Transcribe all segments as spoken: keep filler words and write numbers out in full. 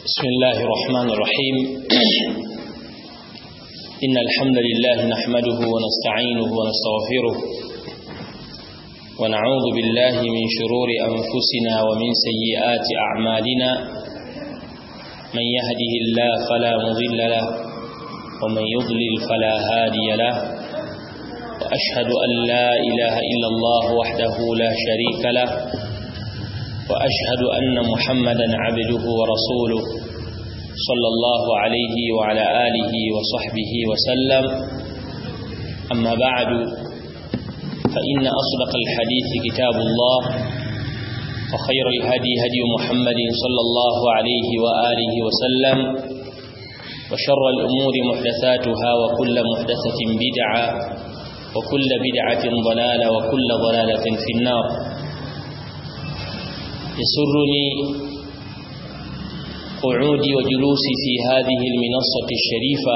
بسم الله الرحمن الرحيم إن الحمد لله نحمده ونستعينه ونستغفره ونعوذ بالله من شرور أنفسنا ومن سيئات أعمالنا من يهده الله فلا مضل له ومن يضلل فلا هادي له وأشهد أن لا إله إلا الله وحده لا شريك له وأشهد أن محمدا عبده ورسوله صلى الله عليه وعلى آله وصحبه وسلم أما بعد فإن أصدق الحديث كتاب الله وخير الهدي هدي محمد صلى الله عليه وآله وسلم وشر الأمور محدثاتها وكل محدثة بدعة وكل بدعة ضلالة وكل ضلالة في النار. يسرني قعودي وجلوسي في هذه المنصة الشريفة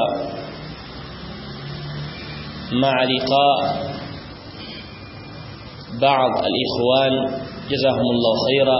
مع لقاء بعض الإخوان جزاهم الله خيرا.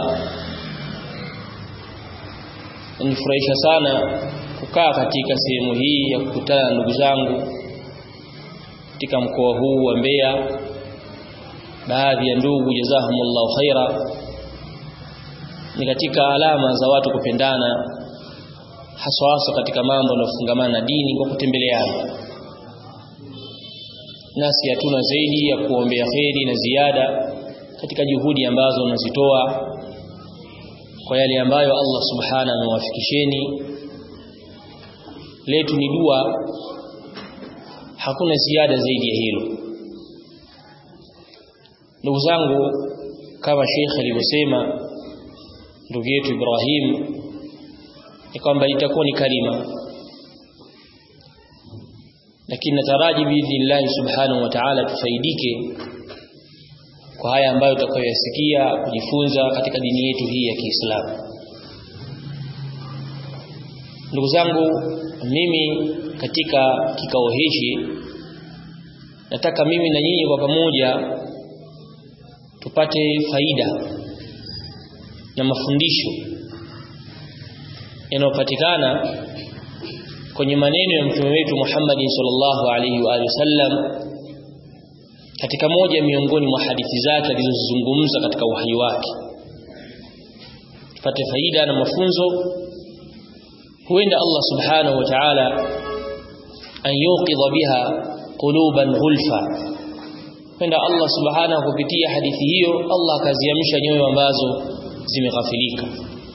nifurahisha sana kukaa katika sehemu hii ya kukutana na ndugu zangu katika mkoa huu wa Mbeya. Baadhi ya ndugu jazahumullahu khaira ni katika alama za watu kupendana, haswa hasa katika mambo yanayofungamana na dini kwa kutembeleana. Nasi hatuna zaidi ya kuombea kheri na ziada katika juhudi ambazo unazitoa kwa yale ambayo Allah subhanahu amewafikisheni. Letu ni dua, hakuna ziada zaidi ya hilo. Ndugu zangu, kama Sheikh alivyosema ndugu yetu Ibrahim, ni kwamba itakuwa ni kalima, lakini nataraji biidhnillah subhanahu wa ta'ala tufaidike kwa haya ambayo tutakayoyasikia kujifunza katika dini yetu hii ya Kiislamu. Ndugu zangu, mimi katika kikao hichi nataka mimi na nyinyi kwa pamoja tupate faida na mafundisho yanayopatikana kwenye maneno ya mtume wetu Muhammad sallallahu alaihi wa alihi wasallam katika moja miongoni mwa hadithi zake alizozungumza katika uhai wake. Tupate faida na mafunzo, huenda Allah subhanahu wa ta'ala an yuqidha biha quluban ghulfa. Huenda Allah subhanahu kupitia hadithi hiyo Allah akaziamsha nyoyo ambazo zimeghafilika.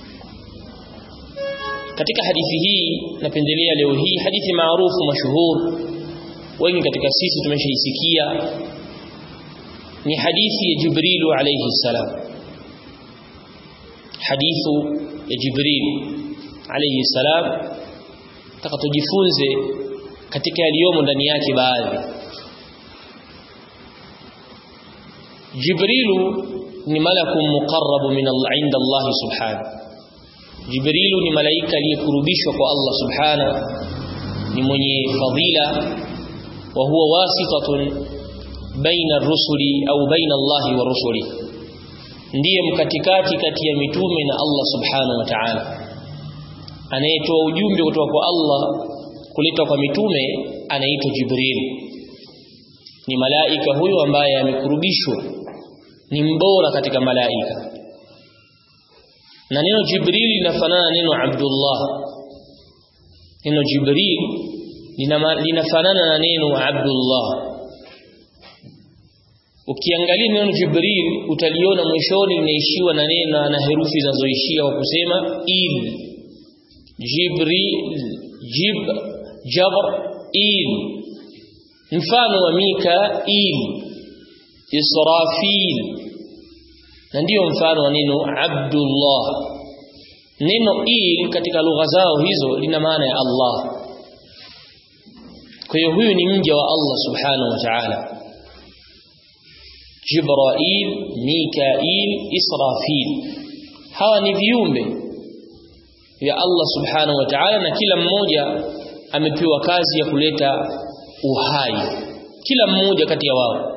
Katika hadithi hii napendelea leo hii hadithi maarufu mashuhur, wengi katika sisi tumeshaisikia, ni hadithi ya Jibril alayhi salam. Hadithu ya Jibril alayhi salam taka tujifunze katika yaliyomo ndani yake baadhi. Jibrilu ni malaku muqarrab min Allah inda Allah subhanahu. Jibrilu ni malaika aliyekurubishwa kwa Allah subhanahu, ni mwenye fadhila, wa huwa wasitatun baina ar-rusuli au baina Allah wa rusuli. Ndiye mkatikati kati ya mitume na Allah subhanahu wa ta'ala. Anayetoa ujumbe kutoka kwa Allah kuleta kwa mitume anaitwa Jibril. Ni malaika huyo ambaye amekurubishwa, ni mbora katika malaika. Na neno Jibril linafanana na neno Abdullah. Neno Jibril linafanana na neno Abdullah. Ukiangalia neno Jibril utaliona mwishoni linaishiwa na neno na herufi zinazoishia kwa kusema il. Jibril, Jib, Jabr, il. Mfano wa Mikail, Israfil, na ndio mfano wa neno Abdullah. Neno il katika lugha zao hizo lina maana ya Allah. Kwa hiyo huyu ni mja wa Allah subhanahu wa ta'ala. Jibril, Mikail, Israfil, hawa ni viumbe vya Allah subhanahu wa ta'ala, na kila mmoja amepewa kazi ya kuleta uhai. Kila mmoja kati ya wao,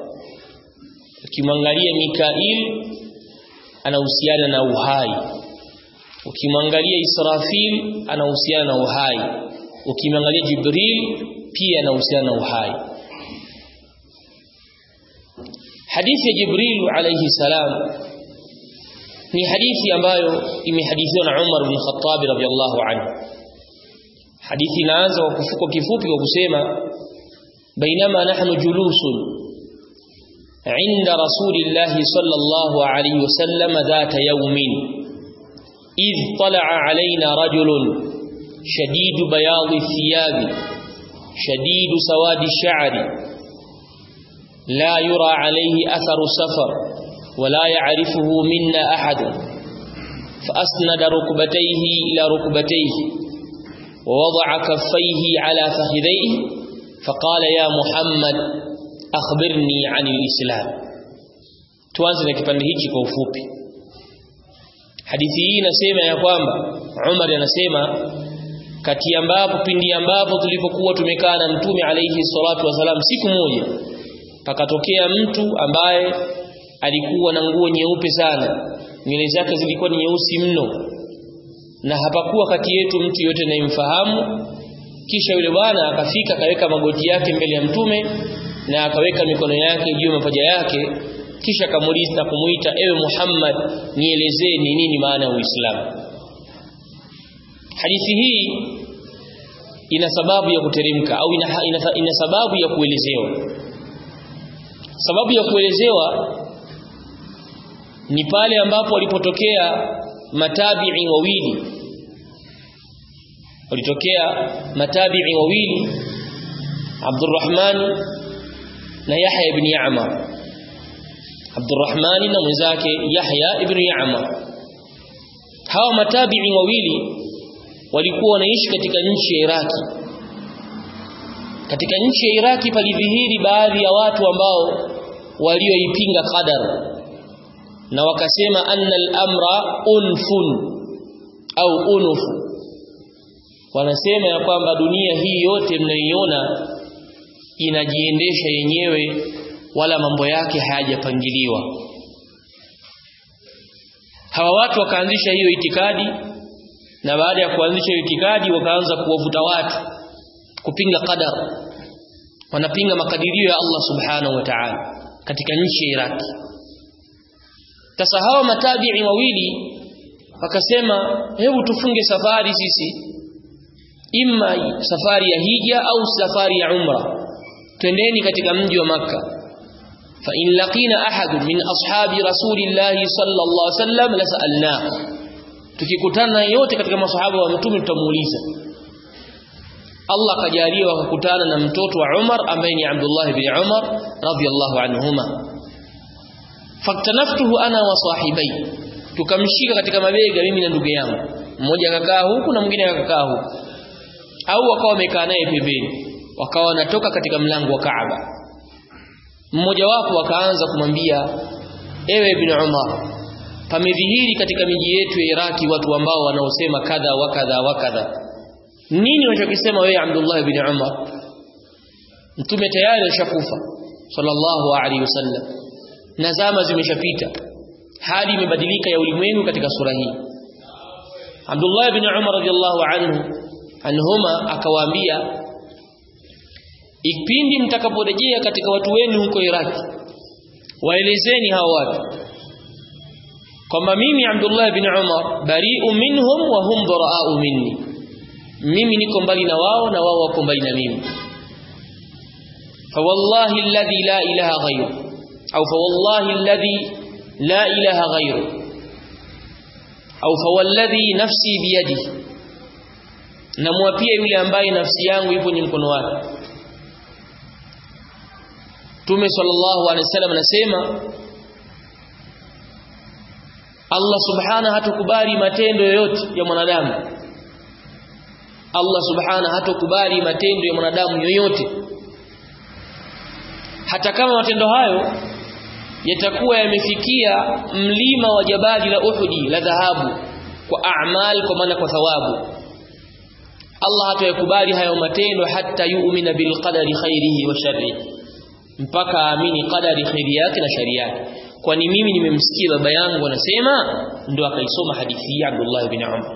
ukimwangalia Mikail anahusiana na uhai, Ukimwangalia Israfil anahusiana na uhai, ukimwangalia Jibril pia anahusiana na uhai. Hadithi ya Jibril alayhi salam ni hadithi ambayo imehadithiwa na Umar bin Khattab radhiyallahu anhu. Hadithi inaanza kwa kufuko kifupi kwa kusema bainama nahnu julusun inda rasulillahi sallallahu alayhi wasallam dhata yawmin idh tala'a alayna rajulun shadidu bayadi thiyabi shadidu sawadi sha'ri la yura alayhi atharu safar ولا يعرفه منا أحد فأسند ركبتيه إلى ركبتيه ووضع كفيه على فخذيه فقال يا محمد أخبرني عن الإسلام. tuanze na kipande hiki kwa ufupi. Hadithi hii inasema ya kwamba Umar anasema kati ambapo pindi ambapo tulipokuwa tumekaa na Mtume alayhi salatu wasalam siku moja, pakatokea mtu ambaye alikuwa na nguo nyeupe sana, nywele zake zilikuwa ni nyeusi mno, na hapakuwa kati yetu mtu yote anayemfahamu. Kisha yule bwana akafika akaweka magoti yake mbele ya Mtume na akaweka mikono yake juu ya mapaja yake, kisha akamuuliza na kumuita, ewe Muhammad, nielezee ni nini maana ya Uislamu. Hadithi hii ina sababu ya kuteremka au ina, ina, ina sababu ya kuelezewa. Sababu ya kuelezewa ni pale ambapo walipotokea matabi'i wawili walitokea matabi'i wawili Abdurrahman na Yahya ibn Ya'mar. Abdurrahman na mwenzake Yahya ibn Ya'mar. Hawa matabi'i wawili walikuwa wanaishi katika nchi ya Iraki. Katika nchi ya Iraki palidhihiri baadhi ya watu ambao walioipinga qadar na wakasema anna al-amra unfun au unufu. Wanasema ya kwamba dunia hii yote mnayoiona inajiendesha yenyewe, wala mambo yake hayajapangiliwa. Hawa watu wakaanzisha hiyo itikadi, na baada ya kuanzisha hiyo itikadi wakaanza kuwavuta watu kupinga qadar. Wanapinga makadirio ya Allah subhanahu wa ta'ala katika nchi ya Iraki. Sasa hawa matabi'i wawili wakasema, hebu tufunge safari sisi, imma safari ya hija au safari ya umra, twendeni katika mji wa Makka. Fa in laqina ahad min ashabi rasulillahi sallallahu alaihi wasallam lasalna, tukikutana yote katika masahaba wa mtume tutamuuliza. Allah kajalia wakakutana na mtoto wa Umar ambaye ni Abdullah ibn Umar radhiyallahu anhuma. Faktanaftuhu ana wa sahibai, tukamshika katika mabega mimi na ndugu yangu, mmoja akakaa huku na mwingine akakaa huku, au wakawa wamekaa naye pembeni, wakawa wanatoka katika mlango wa Kaaba. Mmoja wapo akaanza kumwambia, ewe ibn Umar, pamedhihiri katika miji yetu ya Iraki watu ambao wanaosema kadha wa kadha wa kadha. Nini unachokisema wewe Abdullah ibn Umar? Mtume tayari ashakufa sallallahu alaihi wasallam, na zama zimeshapita, hali imebadilika ya ulimwengu katika sura hii. Abdullah ibn Umar radhiyallahu anhu anhuma akawaambia, ikipindi mtakaporejea katika watu wenu huko Iraki, waelezeni hao watu kwamba mimi Abdullah ibn Umar bari'u minhum wa hum bara'u minni, mimi niko mbali na wao na wao wako mbali na mimi. Fa wallahi alladhi la ilaha ghayru au fa wallahi alladhi la ilaha ghayru au fa walladhi nafsi biyadihi, namwapia yule ambaye nafsi yangu ipo kwenye mkono wake. Mtume sallallahu alaihi wasallam anasema Allah subhanahu hatakubali matendo yoyote ya mwanadamu. Allah subhanahu hatakubali matendo ya mwanadamu yoyote, hata kama matendo hayo yatakuwa yamefikia mlima wa jabali la Uhudi la dhahabu kwa a'mal, kwa maana kwa thawabu. Allah hatayakubali hayo matendo hata yu'mina bil qadari khairihi wa sharrihi, mpaka aamini qadari khairi yake na shari yake. kwani mimi nimemsikia baba yangu anasema, ndo akaisoma hadithi hii Abdullah ibn Umar.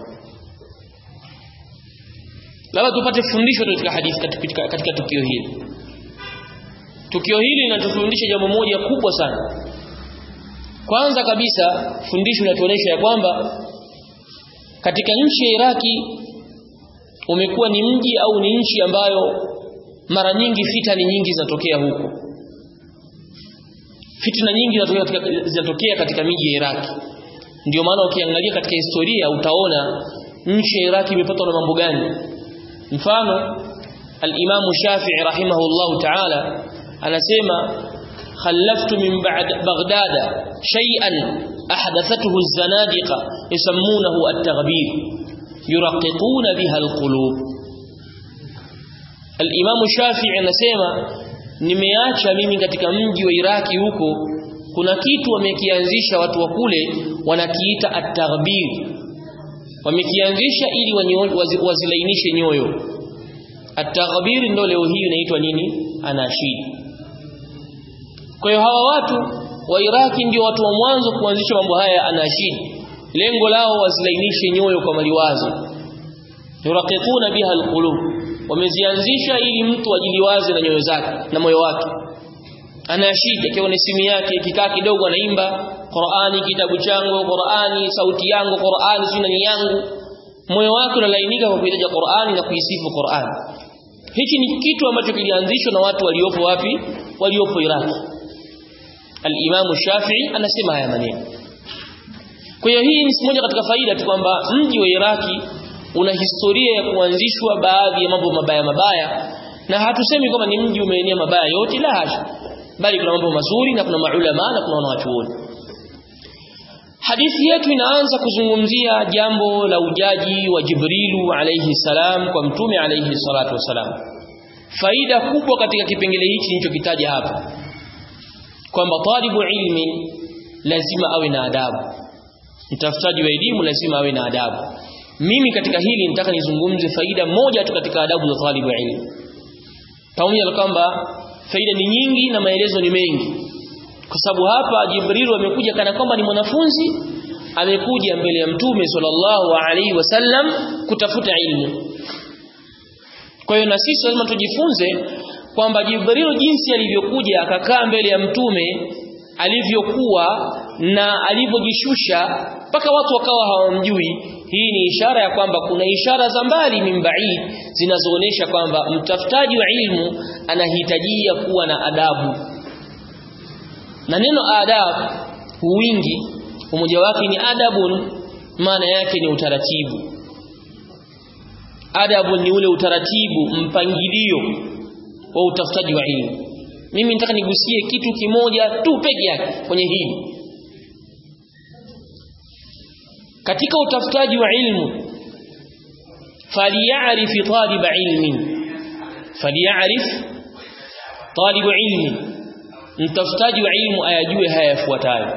Labda tupate fundisho katika hadithi katika, katika tukio hili. Tukio hili linatufundisha jambo moja kubwa sana. Kwanza kabisa fundisho linatuonyesha ya kwamba katika nchi ya Iraki umekuwa ni mji au ni nchi ambayo mara nyingi fitani nyingi zinatokea huko. Fitna nyingi zinatokea katika, zinatokea katika miji ya Iraki. Ndio maana ukiangalia katika historia utaona nchi ya Iraki imepatwa na mambo gani. Mfano al-Imam Shafi'i rahimahullahu ta'ala anasema khallaftu min ba'd Baghdad shay'an ahdathathu az-zanadiqa yusammunahu at-taghbir yuraqiquna biha al-qulub. Al-Imam Shafi'i anasema nimeacha mimi katika mji wa Iraki huko kuna kitu wamekianzisha watu wa kule wanakiita at-taghbir. Wamekianzisha ili wazilainishe nyoyo. At-taghbir ndio leo hii inaitwa nini? Anashid. Kwa hiyo hawa watu wa Iraki ndio watu wa mwanzo kuanzisha mambo haya ya anashid. Lengo lao wazilainishe nyoyo kwa maliwazo. Yuraqiquna biha alqulub. Wamezianzisha ili mtu ajiliwaze na nyoyo zake na moyo wake. Anashid akiwa ni simu yake kikaa kidogo anaimba Qur'ani, kitabu changu Qur'ani, sauti yangu Qur'ani, sunani yangu, moyo wake unalainika kwa kuitaja Qur'ani na kuisifu Qur'ani. Hiki ni kitu ambacho kilianzishwa na watu waliopo wapi? Waliopo Iraki. Al-Imam Shafi'i anasema haya maneno. Kwa hiyo hii ni moja katika faida tu kwamba mji wa Iraki una historia ya kuanzishwa baadhi ya mambo mabaya mabaya, na hatusemi kama ni mji umeenea mabaya yote, la hasha, bali kuna mambo mazuri na kuna maulama na kuna wanachuoni. Hadithi yetu inaanza kuzungumzia jambo la ujaji wa Jibrilu alayhi salam kwa mtume alayhi salatu wasalam. Faida kubwa katika kipengele hichi nilichokitaja hapa kwamba talibu ilmi lazima awe na adabu. Mtafutaji wa elimu lazima awe na adabu. Mimi katika hili nitaka nizungumze faida moja tu katika adabu za talibu ilmi. Pamoja na kwamba faida ni nyingi na maelezo ni mengi. Kwa sababu hapa Jibril amekuja kana kwamba ni mwanafunzi, amekuja mbele ya mtume sallallahu alaihi wasallam kutafuta ilmu. Kwa hiyo na sisi lazima tujifunze kwamba Jibril jinsi alivyokuja akakaa mbele ya mtume, alivyokuwa na alivyojishusha mpaka watu wakawa hawamjui, hii ni ishara ya kwamba kuna ishara za mbali mimbaid zinazoonesha kwamba mtafutaji wa ilmu anahitajia kuwa na adabu. Na neno adab wingi umoja wake ni adabun, maana yake ni utaratibu. Adabu ni ule utaratibu, mpangilio wa utafutaji wa ilmu. Mimi nataka nigusie kitu kimoja tu peke yake kwenye hili. Katika utafutaji wa ilmu, faliyarif talib ilmin, faliyarif talib ilmin, mtafutaji wa ilmu ayajue haya yafuatayo.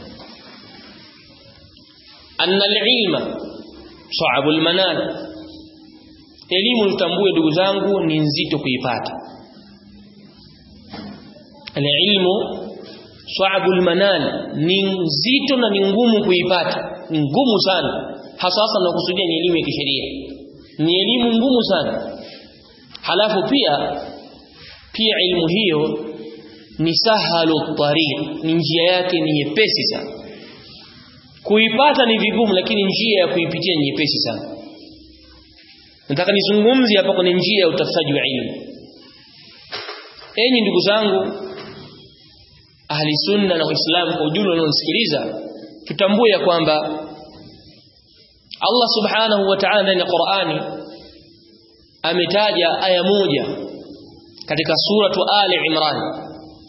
Anna al-ilma sa'abul manal, elimu tutambue ndugu zangu ni nzito kuipata. Al-ilmu sa'abul manal, ni nzito na ni ngumu kuipata, ni ngumu sana, hasa hasa nakusudia ni elimu ya kisheria, ni elimu ngumu sana. Halafu pia pia elimu hiyo ni sahalu tariq, ni njia yake ni nyepesi sana. Kuipata ni vigumu, lakini njia ya kuipitia ni nyepesi sana. Nataka nizungumzie hapa kwenye njia ya utafutaji wa ilmu. Enyi ndugu zangu ahli sunna na Uislamu kwa ujumla wanaonisikiliza, tutambue ya kwamba Allah subhanahu wa ta'ala ndani ya Qur'ani ametaja aya moja katika suratu Ali Imran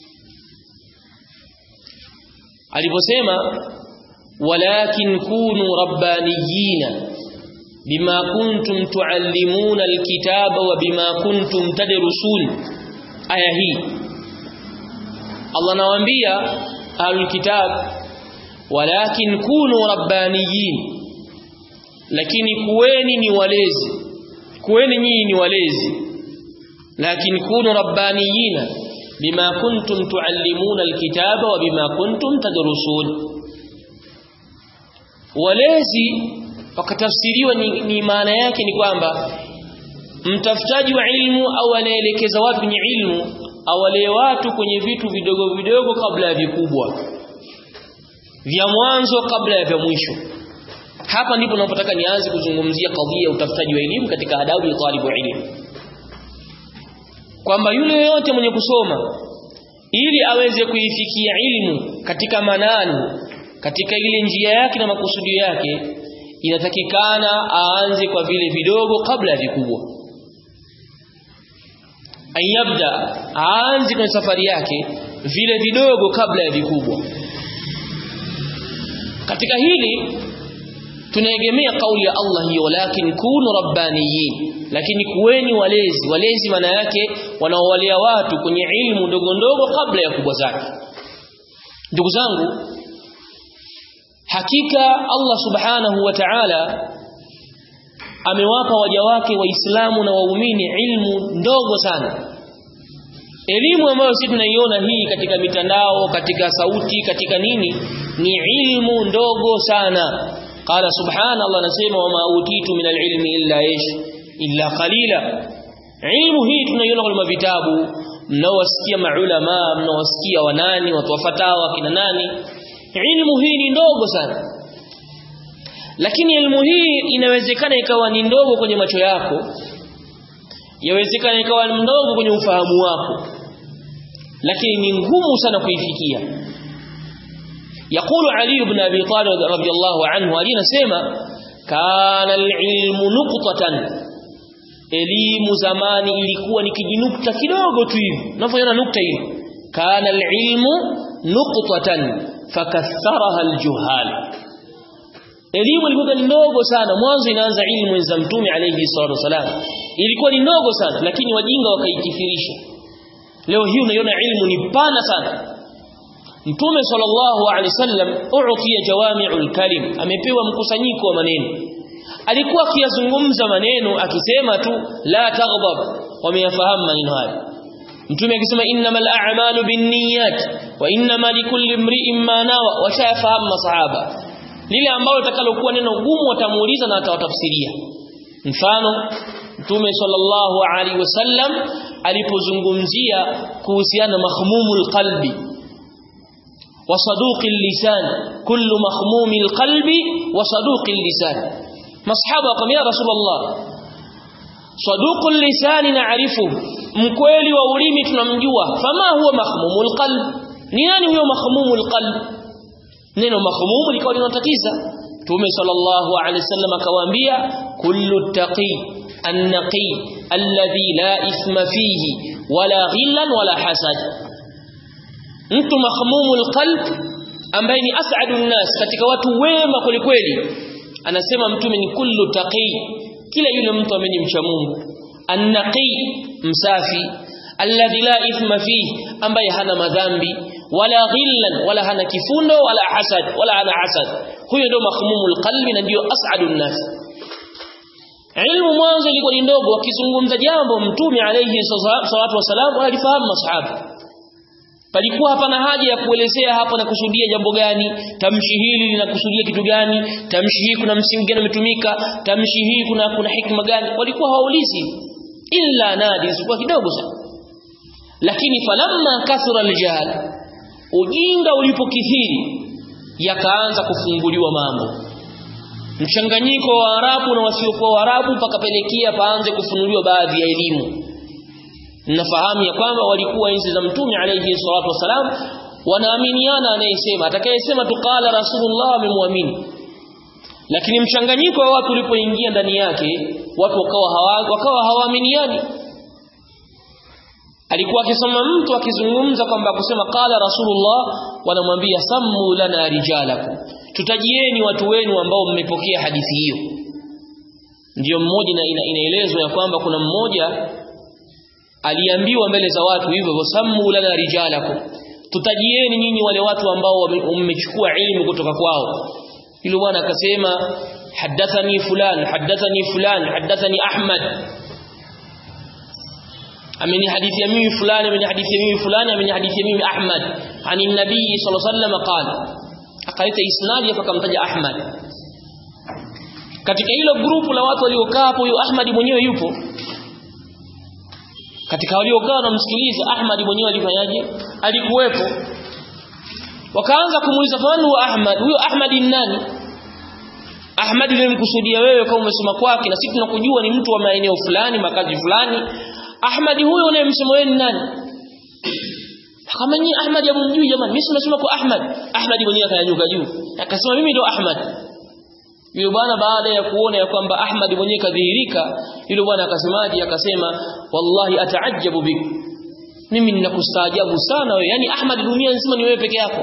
aliposema walakin kunu rabbaniyina bima kuntum tuallimuna alkitaba wa bima kuntum tadrusun. Aya hii Allah anawaambia ahlul kitab, walakin kunu rabbaniyin, lakini kuweni ni walezi, kuweni nyinyi ni walezi. Lakini kunu rabbaniyina, bima kuntum tuallimuna alkitaba wa bima kuntum tadrusun. Walezi wakatafsiriwa ni, ni maana yake ni kwamba mtafutaji wa ilmu au anaelekeza watu kwenye ilmu awalee watu kwenye vitu vidogo vidogo kabla ya vikubwa, vya mwanzo kabla ya vya mwisho. Hapa ndipo ninapotaka nianze kuzungumzia kadhia ya utafutaji wa elimu katika adabu ya talibu ilmu, kwamba yule yote mwenye kusoma ili aweze kuifikia ilmu katika manani, katika ile njia yake na makusudio yake, inatakikana aanze kwa vile vidogo kabla ya vikubwa. Ayabda, aanze kwenye safari yake vile vidogo kabla ya vikubwa. Katika hili tunaegemea kauli ya Allah hiyo, lakin kunu rabbaniyin, lakini kuweni walezi. Walezi maana yake wanaowalea watu kwenye ilmu ndogo ndogo kabla ya kubwa zake. Ndugu zangu, hakika Allah subhanahu wa ta'ala amewapa waja wake waislamu na waumini ilmu ndogo sana. Elimu ambayo sisi tunaiona hii katika mitandao, katika sauti, katika nini, ni ilmu ndogo sana. Qala subhana, Allah anasema wama utitu min alilmi illa ish illa qalila. Ilmu hii tunaiona kwa vitabu, mnaowasikia maulama, mnaowasikia wanani, watu wafatawa kina nani. Ilmu hii ni ndogo sana. Lakini ilmu hii inawezekana ikawa ni ndogo kwenye macho yako, yawezekana ikawa ni ndogo kwenye ufahamu wako, lakini ni ngumu sana kuifikia. Yaqulu Ali ibn Abi Talib radhiyallahu anhu, Ali anasema kana al-ilmu nuqtatan, elimu zamani ilikuwa ni kijinukta kidogo tu hivi. Unafahamu nukta hiyo? Kana al-ilmu nuqtatan fakatharaha al-juhal. Elimu ilikuwa ni ndogo sana mwanzo, inaanza ilmu za Mtume alayhi salatu wasalam, ilikuwa ni ndogo sana, lakini wajinga wakaikithirisha. Leo hii unaiona ilmu ni pana sana. Mtume sallallahu alayhi wasallam u'tiya jawami'ul kalim, amepewa mkusanyiko wa maneno. Alikuwa akiyazungumza maneno akisema tu la taghdab, wameyafahamu maneno haya. Mtume akisema innamal a'malu binniyat wa innama likulli imri'in ma nawa, washafahamu masahaba lile ambalo litakalokuwa neno gumu watamuuliza na atawatafsiria. Mfano, Mtume sallallahu alaihi wasallam alipozungumzia kuhusiana mahmumul qalbi wa saduqil lisan, kullu mahmumil qalbi wa saduqil lisan. Masahaba wakamwambia Rasulullah, saduqul lisan na'rifu, mkweli wa ulimi tunamjua, fama huwa mahmumul qalb, ni nani huyo mahmumul qalb? Neno mahmum likawa linatatiza. Mtume sallallahu alaihi wasallam akawaambia kullu taqi an-naqi alladhi la ithma fihi wala ghillan wala hasad. Mtu mahmumul qalb ambaye ni as'adun nas, katika watu wema kweli, anasema Mtume ni kullu taqi, kila yule mtu ambaye ni mcha Mungu, an-naqi, msafi, alladhi la ithma fihi, ambaye hana madhambi, wala ghillan, wala hana kifundo, wala hasad, wala hana hasad. Huyo ndio mahmumul qalbi na ndio as'adun nas. Ilmu mwanzo ilikuwa ni ndogo, akizungumza jambo Mtume alayhi salatu wasalam walifahamu masahaba. Palikuwa hapana haja ya kuelezea hapo na kusudia jambo gani, tamshi hili linakusudia kitu gani, tamshi hii kuna msingi gani umetumika, tamshi hii kuna kuna hikma gani, walikuwa hawaulizi illa nadi, ilikuwa kidogo sana. Lakini falamma kathura aljahl, ujinga ulipokithiri, yakaanza kufunguliwa mambo. Mchanganyiko wa Arabu na wasiokuwa Waarabu pakapelekea paanze kufunuliwa baadhi ya elimu. Nafahamu ya kwamba walikuwa enzi za Mtume alayhi salatu wasalam wanaaminiana, anayesema atakayesema tuqala Rasulullah amemwamini. Lakini mchanganyiko wa watu ulipoingia ndani yake, watu wakawa hawa, wakawa hawaaminiani. Alikuwa akisema mtu akizungumza kwamba kusema qala Rasulullah, wanamwambia sammu lana rijalakum, tutajieni watu wenu ambao mmepokea hadithi hiyo. Ndio mmoja ina, inaelezwa ya kwamba kuna mmoja aliambiwa mbele za watu hivyo, sammu lana rijalakum, tutajieni nyinyi wale watu ambao mmechukua elimu kutoka kwao. Yule bwana akasema hadathani fulan hadathani fulan hadathani Ahmad. ameni hadithi ya mimi fulani ameni hadithi ya mimi fulani ameni hadithi ya mimi Ahmad ani nabii sallallahu alaihi wasallam qala akaleta isnadi akamtaja Ahmad katika hilo grupu la watu waliokaa hapo huyo Ahmad mwenyewe yupo katika waliokaa na msikiliza Ahmad mwenyewe alifanyaje alikuwepo wakaanza kumuuliza fani wa Ahmad huyo Ahmad ni nani Ahmad nilimkusudia wewe kama umesoma kwake na sisi tunakujua ni mtu wa maeneo fulani makazi fulani Ahmad huyo unayemsema wewe ni nani kama ni Ahmad yamjui jamani mimi nimesoma kwa Ahmad Ahmad mwenyewe akanyanyuka juu akasema mimi ndio Ahmad yule bwana baada ya kuona ya kwamba Ahmad mwenyewe kadhihirika yule bwana akasemaje akasema wallahi ataajabu bik mimi ninakustaajabu sana wewe yani Ahmad dunia nzima ni wewe peke yako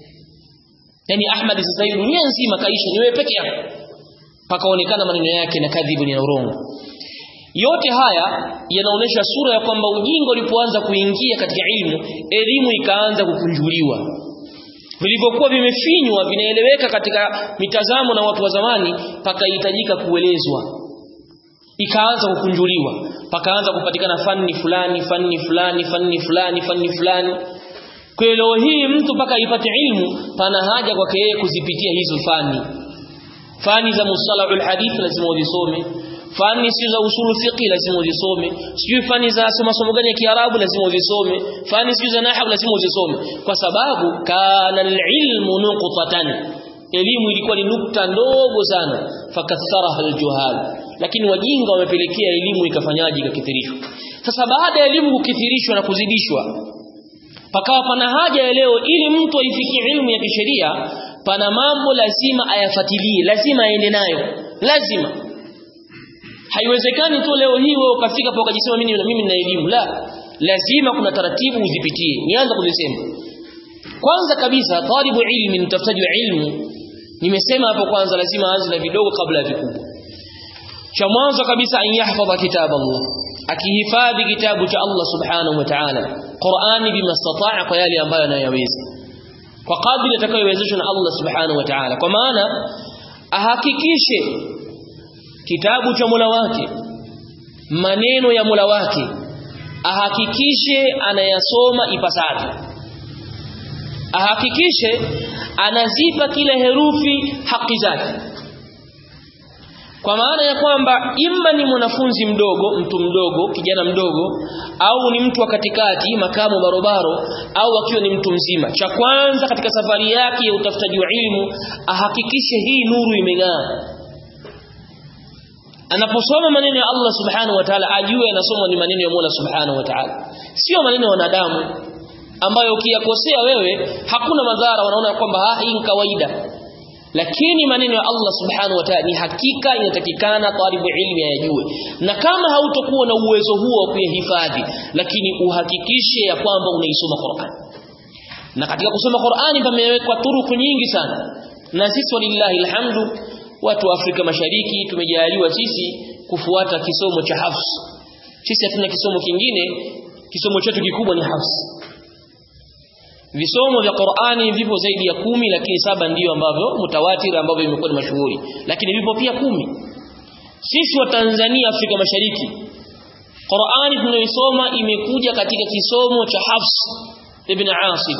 yani Ahmad sasa hivi dunia nzima kaishi ni wewe peke yako pakaonekana maneno yake na kadhibu ni urongo yote haya yanaonesha sura ya kwamba ujinga ulipoanza kuingia katika ilmu elimu ikaanza kukunjuliwa vilivyokuwa vimefinywa vinaeleweka katika mitazamo na watu wa zamani pakahitajika kuelezwa ikaanza kukunjuliwa pakaanza kupatikana fani fulani fani fulani fani fulani fani fulani kwa leo hii mtu paka ipate ilmu pana haja kwake yeye kuzipitia hizo fani fani za musalahul hadith lazima uzisome fani za usulu fiqh lazima uzisome sijui fani za masomo gani ya Kiarabu lazima uzisome fani za nahwu lazima uzisome kwa sababu kana alilmu nuqtatan elimu ilikuwa ni nukta ndogo sana fakatharaha aljuhal lakini wajinga wamepelekea elimu ikafanyaje ikakithirishwa sasa baada ya elimu kukithirishwa na kuzidishwa pakawa pana haja ya leo ili mtu aifikie elimu ya kisheria pana mambo lazima ayafuatilie lazima aende nayo lazima haiwezekani tu leo hii wewe ukafika hapo ukajisema mimi na mimi nina elimu la lazima kuna taratibu uzipitie nianza kuzisema kwanza kabisa talibu ilmi mtafutaji wa ilmu nimesema hapo kwanza lazima aanze na vidogo kabla ya vikubwa cha mwanzo kabisa an yahfadha kitab Allah akihifadhi kitabu cha Allah subhanahu wa ta'ala Qur'ani bimastata'a kwa yale ambayo anayaweza kwa kadri atakayowezeshwa na Allah subhanahu wa ta'ala kwa maana ahakikishe kitabu cha Mola wake maneno ya Mola wake ahakikishe anayasoma ipasavyo ahakikishe anazipa kila herufi haki zake kwa maana ya kwamba imma ni mwanafunzi mdogo mtu mdogo kijana mdogo au ni mtu wa katikati makamu barobaro au akiwa ni mtu mzima cha kwanza katika safari yake ya utafutaji wa ilmu ahakikishe hii nuru imeng'aa anaposoma maneno ya Allah subhanahu wa ta'ala ajue anasoma ni maneno ya Mola subhanahu wa ta'ala sio maneno ya wanadamu ambayo ukiyakosea wewe hakuna madhara wanaona kwamba ah hii ni kawaida lakini maneno ya Allah subhanahu wa ta'ala ni hakika inatakikana talibu ilmi ayajue na kama hautokuwa na uwezo huo wa kuyahifadhi lakini uhakikishe ya kwamba unaisoma Qur'an na katika kusoma Qur'ani pamewekwa turuku nyingi sana na sisi walillahi alhamdu watu wa Afrika Mashariki tumejaliwa sisi kufuata kisomo cha Hafs sisi hatuna kisomo kingine kisomo chetu kikubwa ni Hafs visomo vya Qur'ani vipo zaidi ya kumi lakini saba ndio ambavyo mutawatir ambavyo vimekuwa ni mashuhuri lakini vipo pia kumi sisi wa Tanzania Afrika Mashariki Qur'ani tunayoisoma imekuja katika kisomo cha Hafs ibn Asim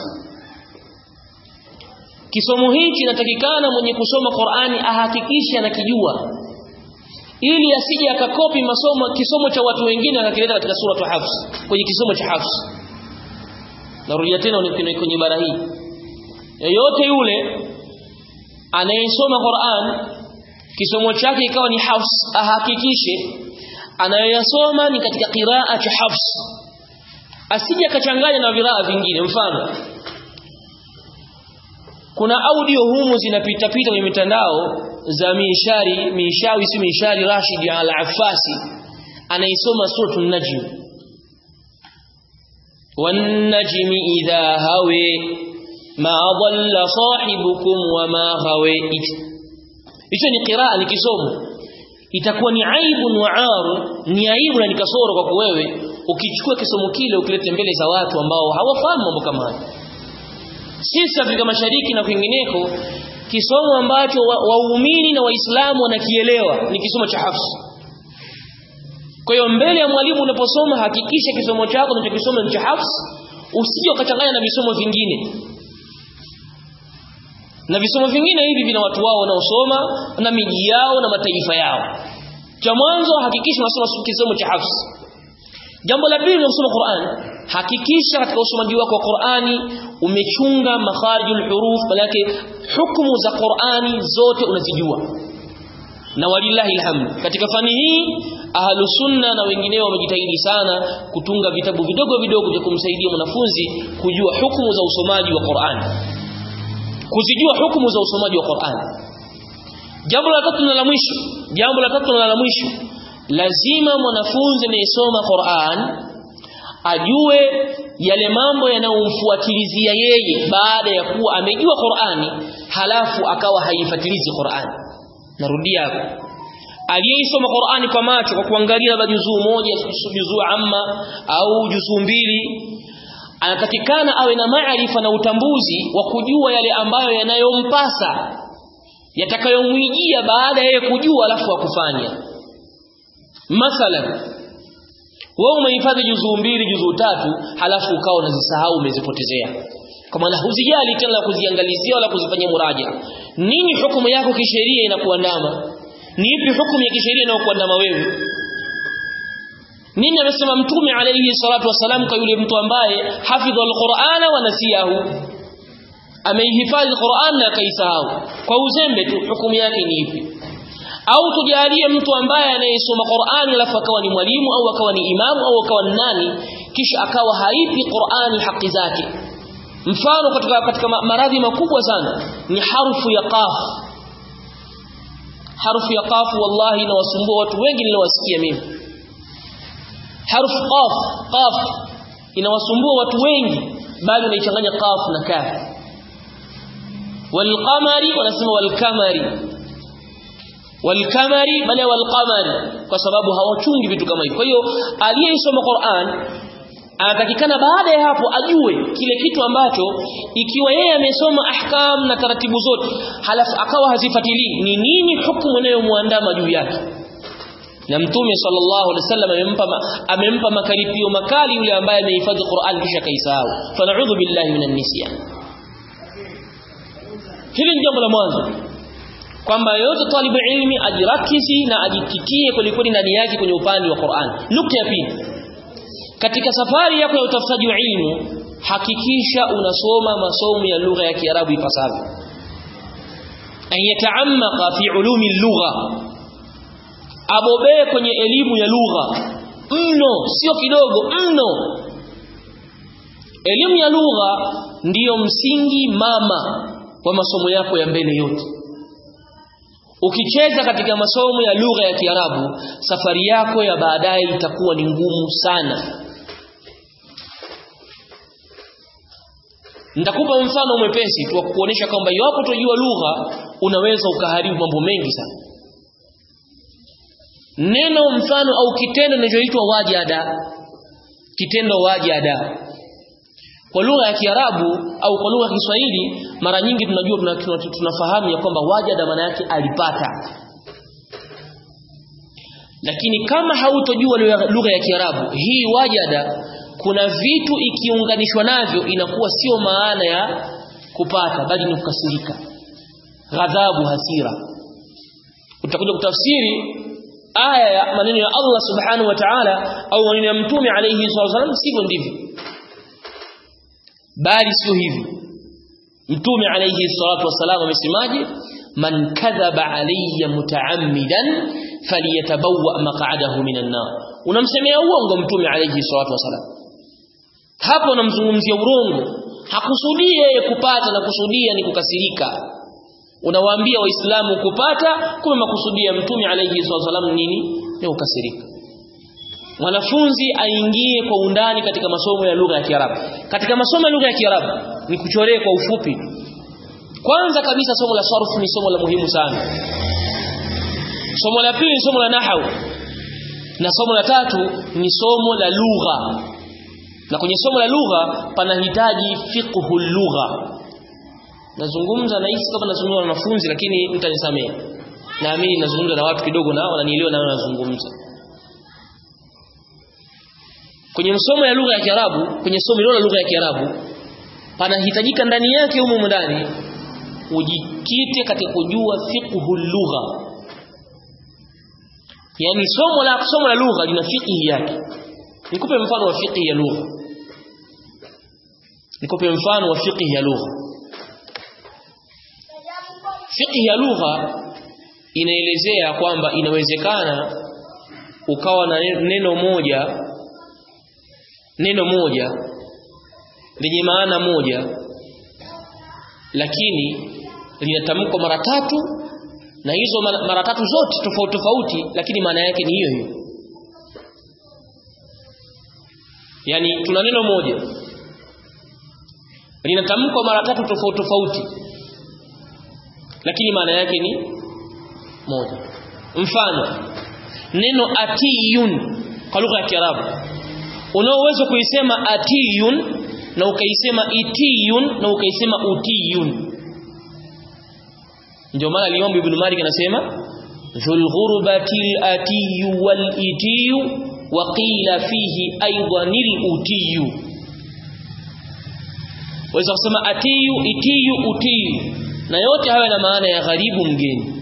kisomo hiki kinatakikana mwenye kusoma Qur'ani ahakikishe anakijua ili asije akakopi masomo kisomo cha watu wengine akakileta katika sura Hafs kwenye kisomo cha Hafs narudia tena kwenye ibara hii yeyote yule anayesoma Qur'an kisomo chake ikawa ni Hafs ahakikishe anayoyasoma ni katika qiraa cha Hafs asije akachanganya na viraa vingine mfano kuna audio humu zinapita pita kwenye mitandao za Mishari Mishawi si Mishari Rashid al-Affasi anaisoma sura an-Najm wan-najmi idha hawa ma dhalla sahibukum wa ma hawa hicho ni qiraa ni kisomo itakuwa ni aibu wa aru ni aibu na nikasoro kwa wewe ukichukua kisomo kile ukilete mbele za watu ambao hawafahamu mambo kama haya sisi Afrika Mashariki na kwingineko kisomo ambacho waumini wa na waislamu wanakielewa ni kisomo cha Hafs Kwa hiyo mbele ya mwalimu unaposoma hakikisha kisomo chako unachokisoma ni cha Hafs, usije ukachanganya na visomo vingine. Na visomo vingine hivi vina watu wao wanaosoma na miji yao na mataifa yao. Cha mwanzo hakikisha unasoma kisomo cha Hafs. Jambo la pili, unasoma Qur'an, hakikisha katika usomaji wako wa Qur'ani umechunga makharijul huruf, balake hukumu za Qur'ani zote unazijua. Na walillahi alhamd, katika fani hii ahlu sunna na wengineo wamejitahidi sana kutunga vitabu vidogo vidogo vya kumsaidia mwanafunzi kujua hukumu za usomaji wa Qur'an, kuzijua hukumu za usomaji wa Qur'an. Jambo la tatu na la mwisho, jambo la tatu na la mwisho, lazima mwanafunzi anayesoma Qur'an ajue yale mambo yanayomfuatilizia yeye baada ya kuwa amejua Qur'ani halafu akawa haifuatilizi Qur'ani. Narudia hapo, aliyesoma Qur'ani kwa macho kwa kuangalia labda juzuu moja, juzuu amma au juzuu mbili, anatakikana awe na maarifa na utambuzi wa kujua yale ambayo yanayompasa, yatakayomwijia baada ya kujua alafu akufanya. Mathalan, wewe umehifadhi juzuu mbili, juzuu tatu, halafu ukao unazisahau, umezipotezea. Kwa maana huzijali tena kuziangalizia wala kuzifanyia muraja. Nini hukumu yako kisheria inakuandama? Ni ipi hukumu ya kisheria inayokuandama wewe? Nini amesema Mtume alayhi salatu wasalam kwa yule mtu ambaye hafidha al-Qur'ana wa nasiyahu? Ameihifadhi Qur'an na akaisahau kwa uzembe tu, hukumu yake ni ipi? Au tujalie mtu ambaye anayesoma Qur'an alafu akawa ni mwalimu au akawa ni imamu au akawa ni nani, kisha akawa haipi Qur'ani haki zake. Mfano katika katika maradhi makubwa sana ni harufu ya qaf. Harufu ya qaf wallahi inawasumbua watu wengi niliowasikia mimi. Harufu qaf, qaf inawasumbua watu wengi, bali wanaichanganya qaf na kaf. Wal qamari wanasema wal kamari. Wal kamari bali wal qamari, kwa sababu hawachungi vitu kama hivyo. Kwa hiyo aliyesoma Qur'an anatakikana baada ya hapo ajue kile kitu ambacho ikiwa yeye amesoma ahkam na taratibu zote halafu akawa hazifuatilii, ni nini hukumu inayomuandama juu yake. Na Mtume sallallahu alaihi wasallam amempa amempa makaripio makali yule ambaye amehifadhi Qur'an kisha kaisahau. Fa'udhu billahi minan nisyan. Hili ni jambo la mwanzo, kwamba yote talibu ilmi ajirakizi na ajitikie kwelikweli ndani yake kwenye upande wa Qur'an. Nukta ya pili, katika safari yako ya utafutaji wa ilmu hakikisha unasoma masomo ya lugha ya Kiarabu ipasavyo. An yata'ammaqa fi ulumi al-lugha, abobee kwenye elimu ya lugha mno, sio kidogo mno. Elimu ya lugha ndiyo msingi mama wa masomo yako ya mbele yote. Ukicheza katika masomo ya lugha ya Kiarabu, safari yako ya baadaye itakuwa ni ngumu sana. Nitakupa mfano mwepesi tu wa kukuonesha kwamba iwapo utojua lugha unaweza ukaharibu mambo mengi sana. Neno mfano au kitendo kinachoitwa wajada, kitendo wajada kwa lugha ya Kiarabu au kwa lugha ya Kiswahili, mara nyingi tunajua tunafahamu ya kwamba wajada maana yake alipata. Lakini kama hautojua lugha ya Kiarabu, hii wajada kuna vitu ikiunganishwa navyo inakuwa sio maana ya kupata, bali ni kukasirika, ghadhabu, hasira. Utakuja kutafsiri aya ya maneno ya Allah subhanahu wa ta'ala au maneno ya Mtume alayhi wasallam, sivyo ndivyo, bali sio hivyo. Mtume alayhi salatu wasallam amesemaje? Man kadhaba alayya mutaammidan falyatabawwa maq'adahu minan nar. Unamsemea uongo Mtume alayhi salatu wasallam, hapo unamzungumzia urongo, hakusudii yeye kupata na kusudia ni kukasirika. Unawaambia waislamu kupata, kumbe makusudia Mtume alayhi wasallam nini? Ni kukasirika. Mwanafunzi aingie kwa undani katika masomo ya lugha ya Kiarabu. Katika masomo ya lugha ya Kiarabu ni kuchoree kwa ufupi. Kwanza kabisa somo la sarfu ni somo la muhimu sana. Somo la pili ni somo la nahwu. Na somo la tatu ni somo la lugha. Na kwenye somo la lugha panahitaji fiqhul lugha. Nazungumza na hisi kama nazungumza na wanafunzi, lakini mtanisamea. Naamini nazungumza na watu kidogo na wananielewa na wanazungumza. kwenye msomo ya lugha ya Kiarabu, kwenye somo la lugha ya Kiarabu panahitajika ndani yake humo ndani ujikite katika kujua fiqhul lugha. Yani somo la somo la lugha lina fiqh yake. Nikupe mfano wa fiqh ya lugha. Nikupe mfano wa fiqh ya lugha. Fiqh ya lugha inaelezea kwamba inawezekana ukawa na neno moja neno moja lenye maana moja lakini linatamkwa mara tatu, na hizo mara tatu zote tofauti tofauti lakini maana yake ni hiyo hiyo. Yani tuna neno moja linatamkwa mara tatu tofauti tofauti lakini maana yake ni moja. Mfano, neno atiyun kwa lugha ya Kiarabu unaweza kuisema atiyun na ukaisema itiyun na ukaisema utiyun. Ndio maana Imam Ibn Malik anasema dhul ghurbatil atiyu wal itiyu wa qila fihi aidanil utiyu. Waweza kusema atiyu, itiyu, utiyu, na yote haya na maana ya gharibu, mgeni.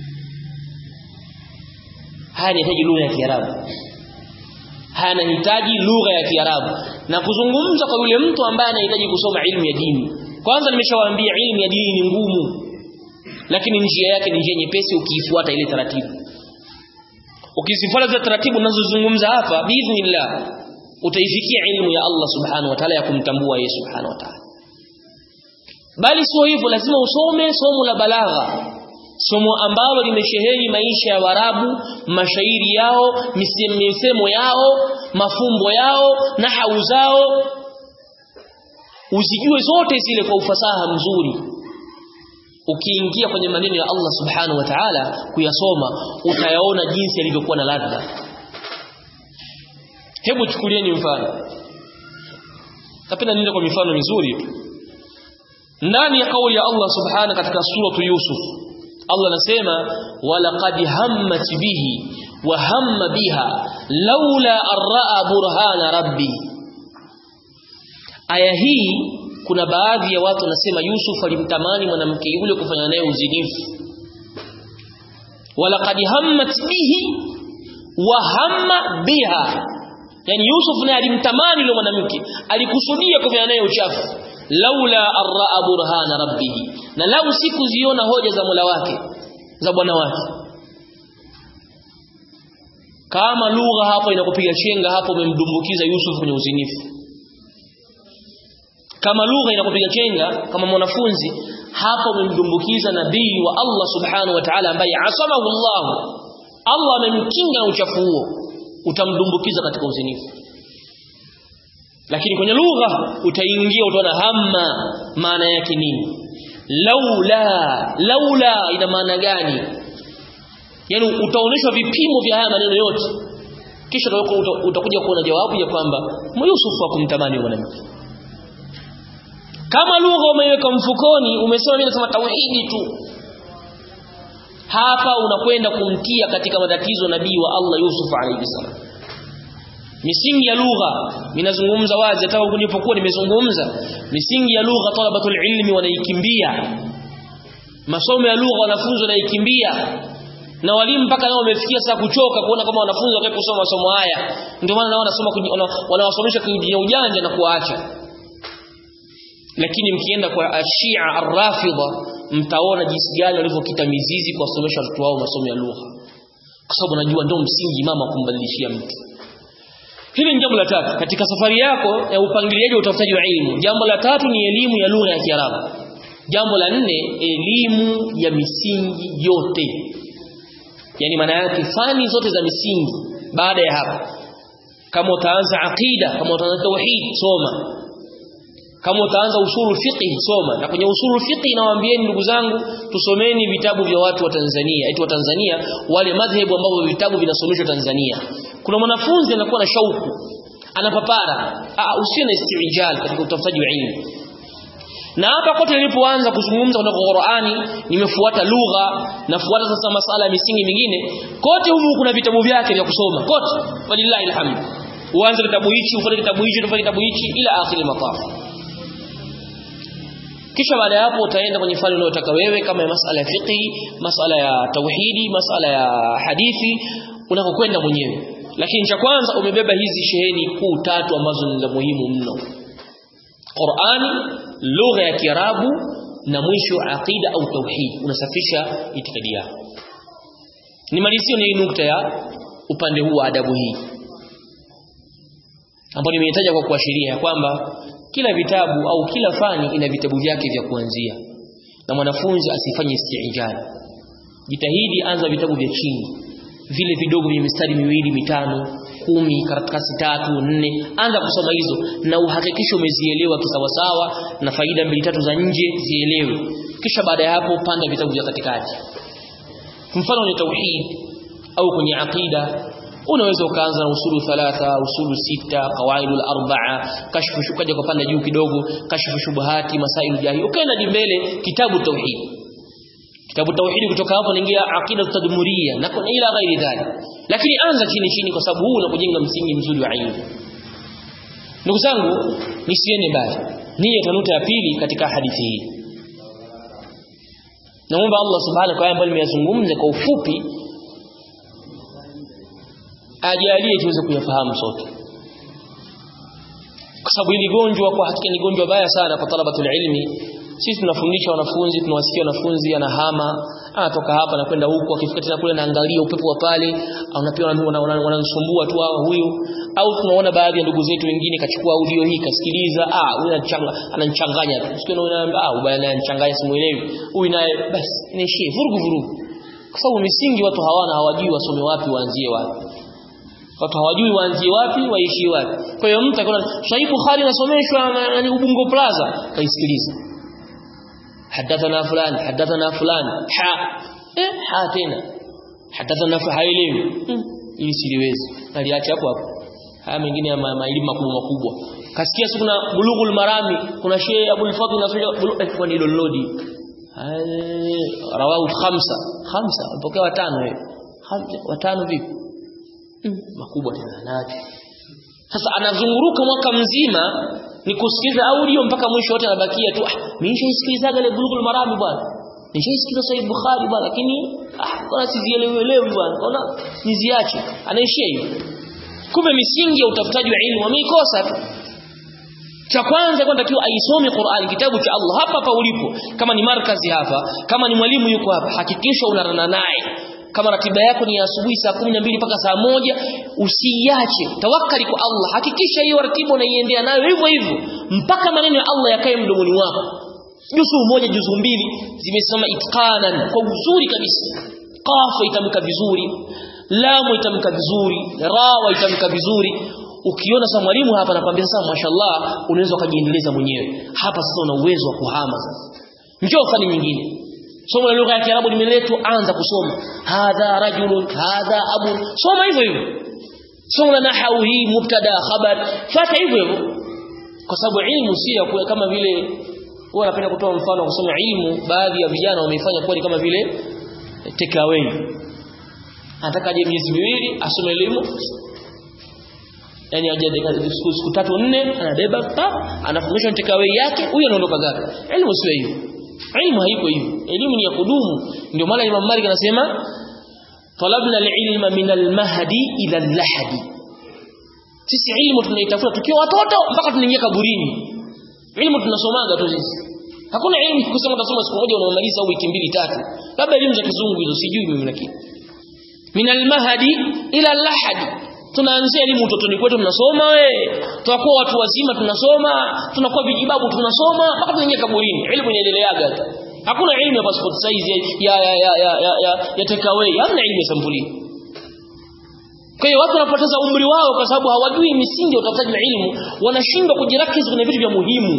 Haya ni lugha ya Kiarabu. Haya inahitaji lugha ya Kiarabu na kuzungumza kwa yule mtu ambaye anahitaji kusoma ilmu ya dini. Kwanza nimeshawaambia ilmu ya dini ni ngumu, lakini njia yake ni njia nyepesi ukiifuata ile taratibu. Ukizifuata zile taratibu ninazozungumza hapa, biidhnillah utaifikia ilmu ya Allah subhanahu wa ta'ala ya kumtambua yeye subhanahu wa ta'ala. Bali sio hivyo, lazima usome somo la balagha, somo ambalo limesheheni maisha ya Waarabu, mashairi yao, misemo yao, mafumbo yao, nahau zao. Uzijue zote zile kwa ufasaha mzuri. Ukiingia kwenye maneno ya Allah subhanahu wa ta'ala kuyasoma, utayaona jinsi yalivyokuwa na ladha. Hebu chukulieni mfano. Napenda niende kwa mifano mizuri tu. Ndani ya kauli ya Allah subhanahu katika suratu Yusuf, Allah anasema walaqad hammat bihi wa hamma biha laula arraa burhana rabbi. Aya hii kuna baadhi ya watu wanasema Yusuf alimtamani mwanamke yule kufanya naye uzinifu. Walaqad hammat bihi wa hamma biha, yani Yusuf naye alimtamani yule mwanamke, alikusudia kufanya naye uchafu. Laula arraa burhana rabbih, na lau siku ziona hoja za Mola wake, za Bwana wake. Kama lugha hapo inakupiga chenga, hapo umemdumbukiza Yusuf kwenye uzinifu. Kama lugha inakupiga chenga kama mwanafunzi, hapo umemdumbukiza nabii wa Allah subhanahu wa ta'ala ambaye asamahu Allah, Allah amemkinga uchafu huo, utamdumbukiza katika uzinifu. Lakini kwenye lugha utaingia utaona hamma maana yake nini, laula laula ina maana gani. Yani utaonyeshwa vipimo vya haya maneno yote, kisha utakuja kuona jawabu ya kwamba Yusuf hakumtamani mwanamke. Kama lugha umeiweka mfukoni, umesema mimi nasema tauhidi tu, hapa unakwenda kumtia katika matatizo nabii wa Allah Yusuf alayhi salam. Misingi ya lugha ninazungumza wazi, hata nilipokuwa nimezungumza misingi ya lugha, talabatul ilmi wanaikimbia masomo ya lugha, wanafunzi wanaikimbia, na walimu mpaka nao wamefikia saa kuchoka kuona kama wanafunzi wataka kusoma masomo haya. Ndio maana nao wanasoma wanawasomesha kujia ujanja na kuacha. Lakini mkienda kwa Ashia Ar-Rafidha mtaona jinsi gani walivyokita mizizi kwa kusomesha watoto wao masomo ya lugha, kwa sababu najua ndio msingi mama kumbadilishia mtu. Hili ni jambo la tatu katika safari yako ya upangiliaji wa utafutaji wa elimu. Jambo la tatu ni elimu ya lugha ya Kiarabu. Jambo la nne, elimu ya misingi yote, yani maana yake fani zote za misingi. Baada ya hapo, kama utaanza aqida, kama utaanza tauhid, soma. Kama utaanza usulu fiqh, soma. Na kwenye usulu fiqh nawaambieni ndugu zangu, tusomeni vitabu vya watu wa Tanzania, eti wa Tanzania, wale madhehebu ambao vitabu vinasomeshwa Tanzania. Kuna mwanafunzi anakuwa na shauku, anapapara, ah, usiwe na istijal katika utafutaji wa elimu. Na hapa kote nilipoanza kuzungumza kwa Qur'ani, nimefuata lugha, nafuata sasa masala ya misingi mingine. Kote humu kuna vitabu vyake vya kusoma, kote. Walillahi alhamd. uanze kitabu hichi ufanye kitabu hichi ufanye kitabu hichi ila akhiri mataf. Kisha baada ya hapo utaenda kwenye fani unayotaka wewe, kama masala ya fiqh, masala ya tauhidi, masala ya hadithi, unakokwenda mwenyewe. Lakini cha kwanza umebeba hizi sheheni kuu tatu ambazo ni za muhimu mno: Qur'ani, lugha ya Kiarabu, na mwisho aqida au tauhid. Unasafisha itikadi yako. Nimalizie ni nukta ya upande huu wa adabu hii ambapo nimehitaja kwa kuashiria kwamba kila vitabu au kila fani ina vitabu vyake vya kuanzia, na mwanafunzi asifanye istiijali. Jitahidi anza vitabu vya chini, vile vidogo vya mistari miwili, mitano, kumi, karatasi tatu, nne. Anza kusoma hizo na uhakikishe umezielewa kisawasawa, na faida mbili tatu za nje zielewe. Kisha baada ya hapo panda vitabu vya katikati. Mfano ni tauhid au kwenye aqida, unaweza ukaanza na usulu thalatha, usulu sita, qawaidul arba'a, kashfu shukaja kupanda juu kidogo, kashfu shubuhati, masailu jahi, ukaenda mbele kitabu tauhid. Kitabu tauhid kutoka hapo naingia aqida tadmuriyya na kuna ila ghairi dhalik. Lakini anza chini chini kwa sababu huu unakujenga msingi mzuri wa ilmu. Ndugu zangu, nisiende mbali. Nia tanuta ya pili katika hadithi hii. Naomba Allah subhanahu wa ta'ala nimeyazungumza kwa ufupi ajalie tuweze kuyafahamu sote. Kwa sababu hili gonjwa kwa hakika ni gonjwa baya sana kwa talabatul ilmi. Sisi tunafundisha wanafunzi, tunawasikia wanafunzi anahama, anatoka hapa na kwenda huko, akifika tena kule naangalia upepo wa pale, au na pia wananisumbua tu hao huyo. Au tunaona baadhi ya ndugu zetu wengine kachukua audio hii kasikiliza, ah huyu anachanga anachanganya tu. Sikia unaona ah ubaya naye anachanganya simuelewi. Huyu naye basi inaishia vurugu vurugu. Kwa sababu misingi watu hawana, hawajui wasome wapi waanzie wapi. Watu hawajui waanzie wapi waishie wapi. Kwa hiyo mtu akaona Sahih Bukhari nasomeshwa na Ubungo Plaza, kaisikiliza. حدثنا فلان حدثنا فلان ح eh ha tena hadathana fahailimu hili siliwezi aliacha hapo hapo. Haya mengine ya maelimu makubwa makubwa kasikia siku na Bulughul Marami kuna Sheikh Abdul Fadhil nafanya kwa nilo lodi rawahu khamsa khamsa mpokea watano wewe watano vipi makubwa tena naacha. Sasa anazunguruka mwaka mzima ni kusikiza audio mpaka mwisho wote anabakia tu ah mimi nishasikilizaga ile Bulughul Marami bwana, nishasikiliza Sahih Bukhari bwana, lakini ah bwana sizielewi bwana, ona niziache, anaishia hiyo. Kumbe misingi ya utafutaji wa ilmu ameikosa tu. Cha kwanza kwa natakiwa aisome Qur'an, kitabu cha Allah hapa hapa ulipo. Kama ni markazi hapa, kama ni mwalimu yuko hapa, hakikisha unarana naye. Kama ratiba yako ni asubuhi saa kumi na mbili mpaka saa moja, usiache. Tawakkali kwa Allah. Hakikisha hiyo ratiba unaiendea nayo hivyo hivyo mpaka maneno ya Allah yakae mdomoni wako. Juzu moja, juzu mbili zimesoma itqanan kwa uzuri kabisa. Qafa itamka vizuri, lamu itamka vizuri, rawa itamka vizuri. Ukiona sasa mwalimu hapa anakuambia sasa mashallah, unaweza kujiendeleza mwenyewe. Hapa sasa una uwezo wa kuhama sasa. Njoo fani nyingine. Somo la lugha ya Kiarabu limeletwa, anza kusoma. Hadha rajulun, hadha abu. Soma hivyo hivyo. Somo la nahwu hii mubtada khabar, fata hivyo hivyo. Kwa sababu ilmu si ya kama vile wao wanapenda kutoa mfano kusema ilmu, baadhi ya vijana wameifanya kwa kama vile take away. Anataka aje miezi miwili asome elimu. Yaani aje siku tatu nne anabeba pa, anafundisha take away yake, huyo anaondoka zake. Elimu sio hivyo. Elimu haiko hivyo. Elimu ni ya kudumu. Ndio maana Imam Malik anasema talabna al-ilma min al-mahdi ila al-lahdi. Sisi elimu tunaitafuta tukiwa watoto mpaka tunaingia kaburini. Elimu tunasomaga tu sisi. Hakuna elimu kusema utasoma siku moja unamaliza au wiki mbili tatu. Labda elimu za kizungu hizo sijui mimi lakini. Min al-mahdi ila al-lahdi. Tunaanzia elimu utotoni kwetu tunasoma we. Tunakuwa watu wazima tunasoma, tunakuwa vijibabu tunasoma mpaka tunaingia kaburini. Elimu inaendeleaga tu. Hakuna elimu ya passport size ya ya ya ya ya, ya, ya take away. Hamna elimu ya sampuli. Kwa hiyo watu wanapoteza umri wao kwa sababu hawajui misingi ya utafutaji wa elimu, wanashindwa kujirakiza kwenye vitu vya muhimu.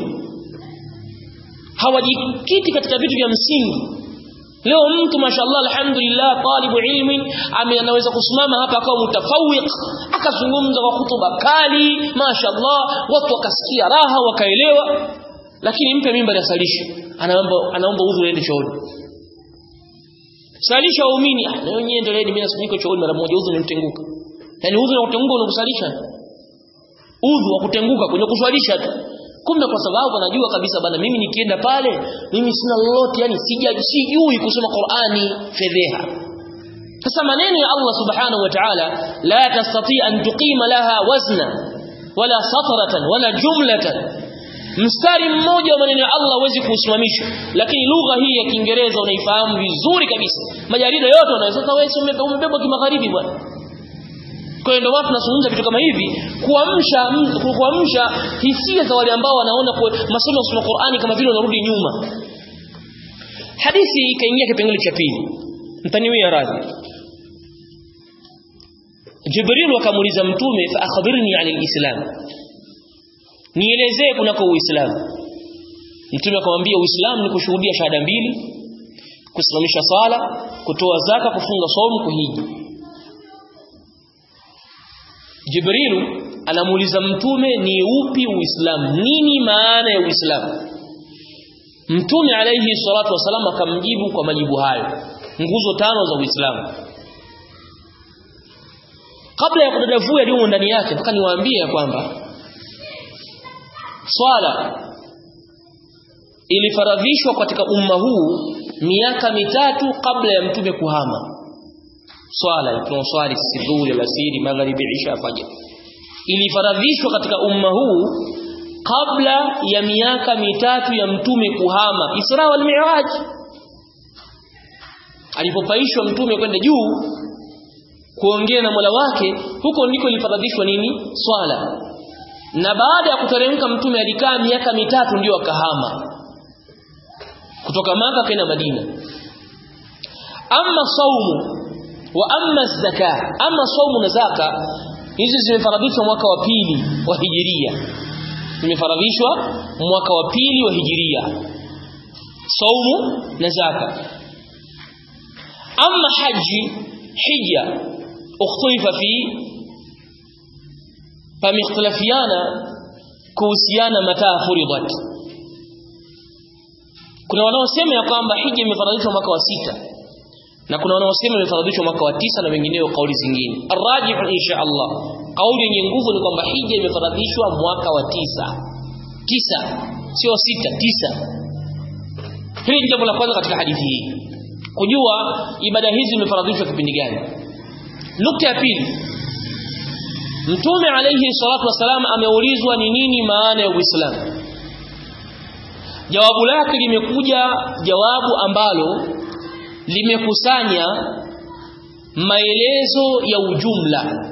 Hawajikiti katika vitu vya msingi. Leo mtu mashallah alhamdulillah talibu ilmi anaweza kusimama hapa akawa mutafawiq, akazungumza kwa hutuba kali, mashallah watu wakasikia raha wakaelewa, lakini mpe mimba ya salisha, anaomba anaomba udhu aende chooni. Salisha waumini, na wenyewe endeleeni, mimi niko chooni mara moja, udhu nimtenguka. Yaani udhu na kutenguka unakusalisha. udhu wa kutenguka kwenye kuswalisha tu. Kumbe kwa sababu anajua kabisa bana mimi nikienda pale mimi sina lolote, yani sijui kusoma Qur'ani, fedheha. Sasa maneno ya Allah subhanahu wa ta'ala, la tastati an tuqima laha wazna wala satratan wala jumlatan, mstari mmoja wa maneno ya Allah huwezi kuusimamisha, lakini lugha hii ya Kiingereza unaifahamu vizuri kabisa. Majarida yote unaweza sasa wewe umebeba kimagharibi bwana. Kwa hiyo ndio watu tunazungumza vitu kama hivi kuamsha kuamsha hisia za wale ambao wanaona kwa masomo ya Qur'ani kama vile wanarudi nyuma. Hadithi ikaingia kipengele cha pili. Mtaniwia radhi. Jibril akamuuliza mtume, fa akhbirni 'anil Islam, nielezee kunako Uislamu. Mtume akamwambia Uislamu ni kushuhudia shahada mbili, kusimamisha sala, kutoa zaka, kufunga saumu, kuhiji. Jibril anamuuliza mtume ni upi Uislamu, nini maana ya Uislamu? Mtume alayhi salatu wasallam akamjibu kwa majibu hayo, nguzo tano za Uislamu. Kabla ya kudadavua yaliyo ndani yake, nataka niwaambie kwamba swala ilifaradhishwa katika umma huu miaka mitatu kabla ya mtume kuhama. Swala tunaswali sisi dhuhuri, alasiri, magharibi, isha, fajr ilifaradhishwa katika umma huu kabla ya miaka mitatu ya mtume kuhama. Isra wal Mi'raj, alipopaishwa mtume kwenda juu kuongea na Mola wake, huko ndiko ilifaradhishwa nini? Swala. Na baada ya kuteremka mtume alikaa miaka mitatu ndio akahama kutoka Maka kwenda Madina. Amma saumu wa amma zaka, amma saumu na zaka hizi zimefaradhishwa mwaka wa pili wa hijiria. Zimefaradhishwa mwaka wa pili wa hijiria, saumu na zaka. Amma haji, hija, ukhtifa fi pamikhtalafiana kuhusiana mata furidat. Kuna wanaosema ya kwamba hija imefaradhishwa mwaka wa sita, na kuna wanaosema imefaradhishwa mwaka wa tisa, na wengineo kauli zingine. Arrajih insha Allah, kauli yenye nguvu ni kwamba hija imefaradhishwa mwaka wa tisa. Tisa, sio sita, tisa. Hili ni jambo la kwanza katika hadithi hii, kujua ibada hizi zimefaradhishwa kipindi gani. Nukta ya pili, Mtume alayhi salatu wasalam ameulizwa ni nini maana ya Uislamu. Jawabu lake limekuja jawabu ambalo limekusanya maelezo ya ujumla.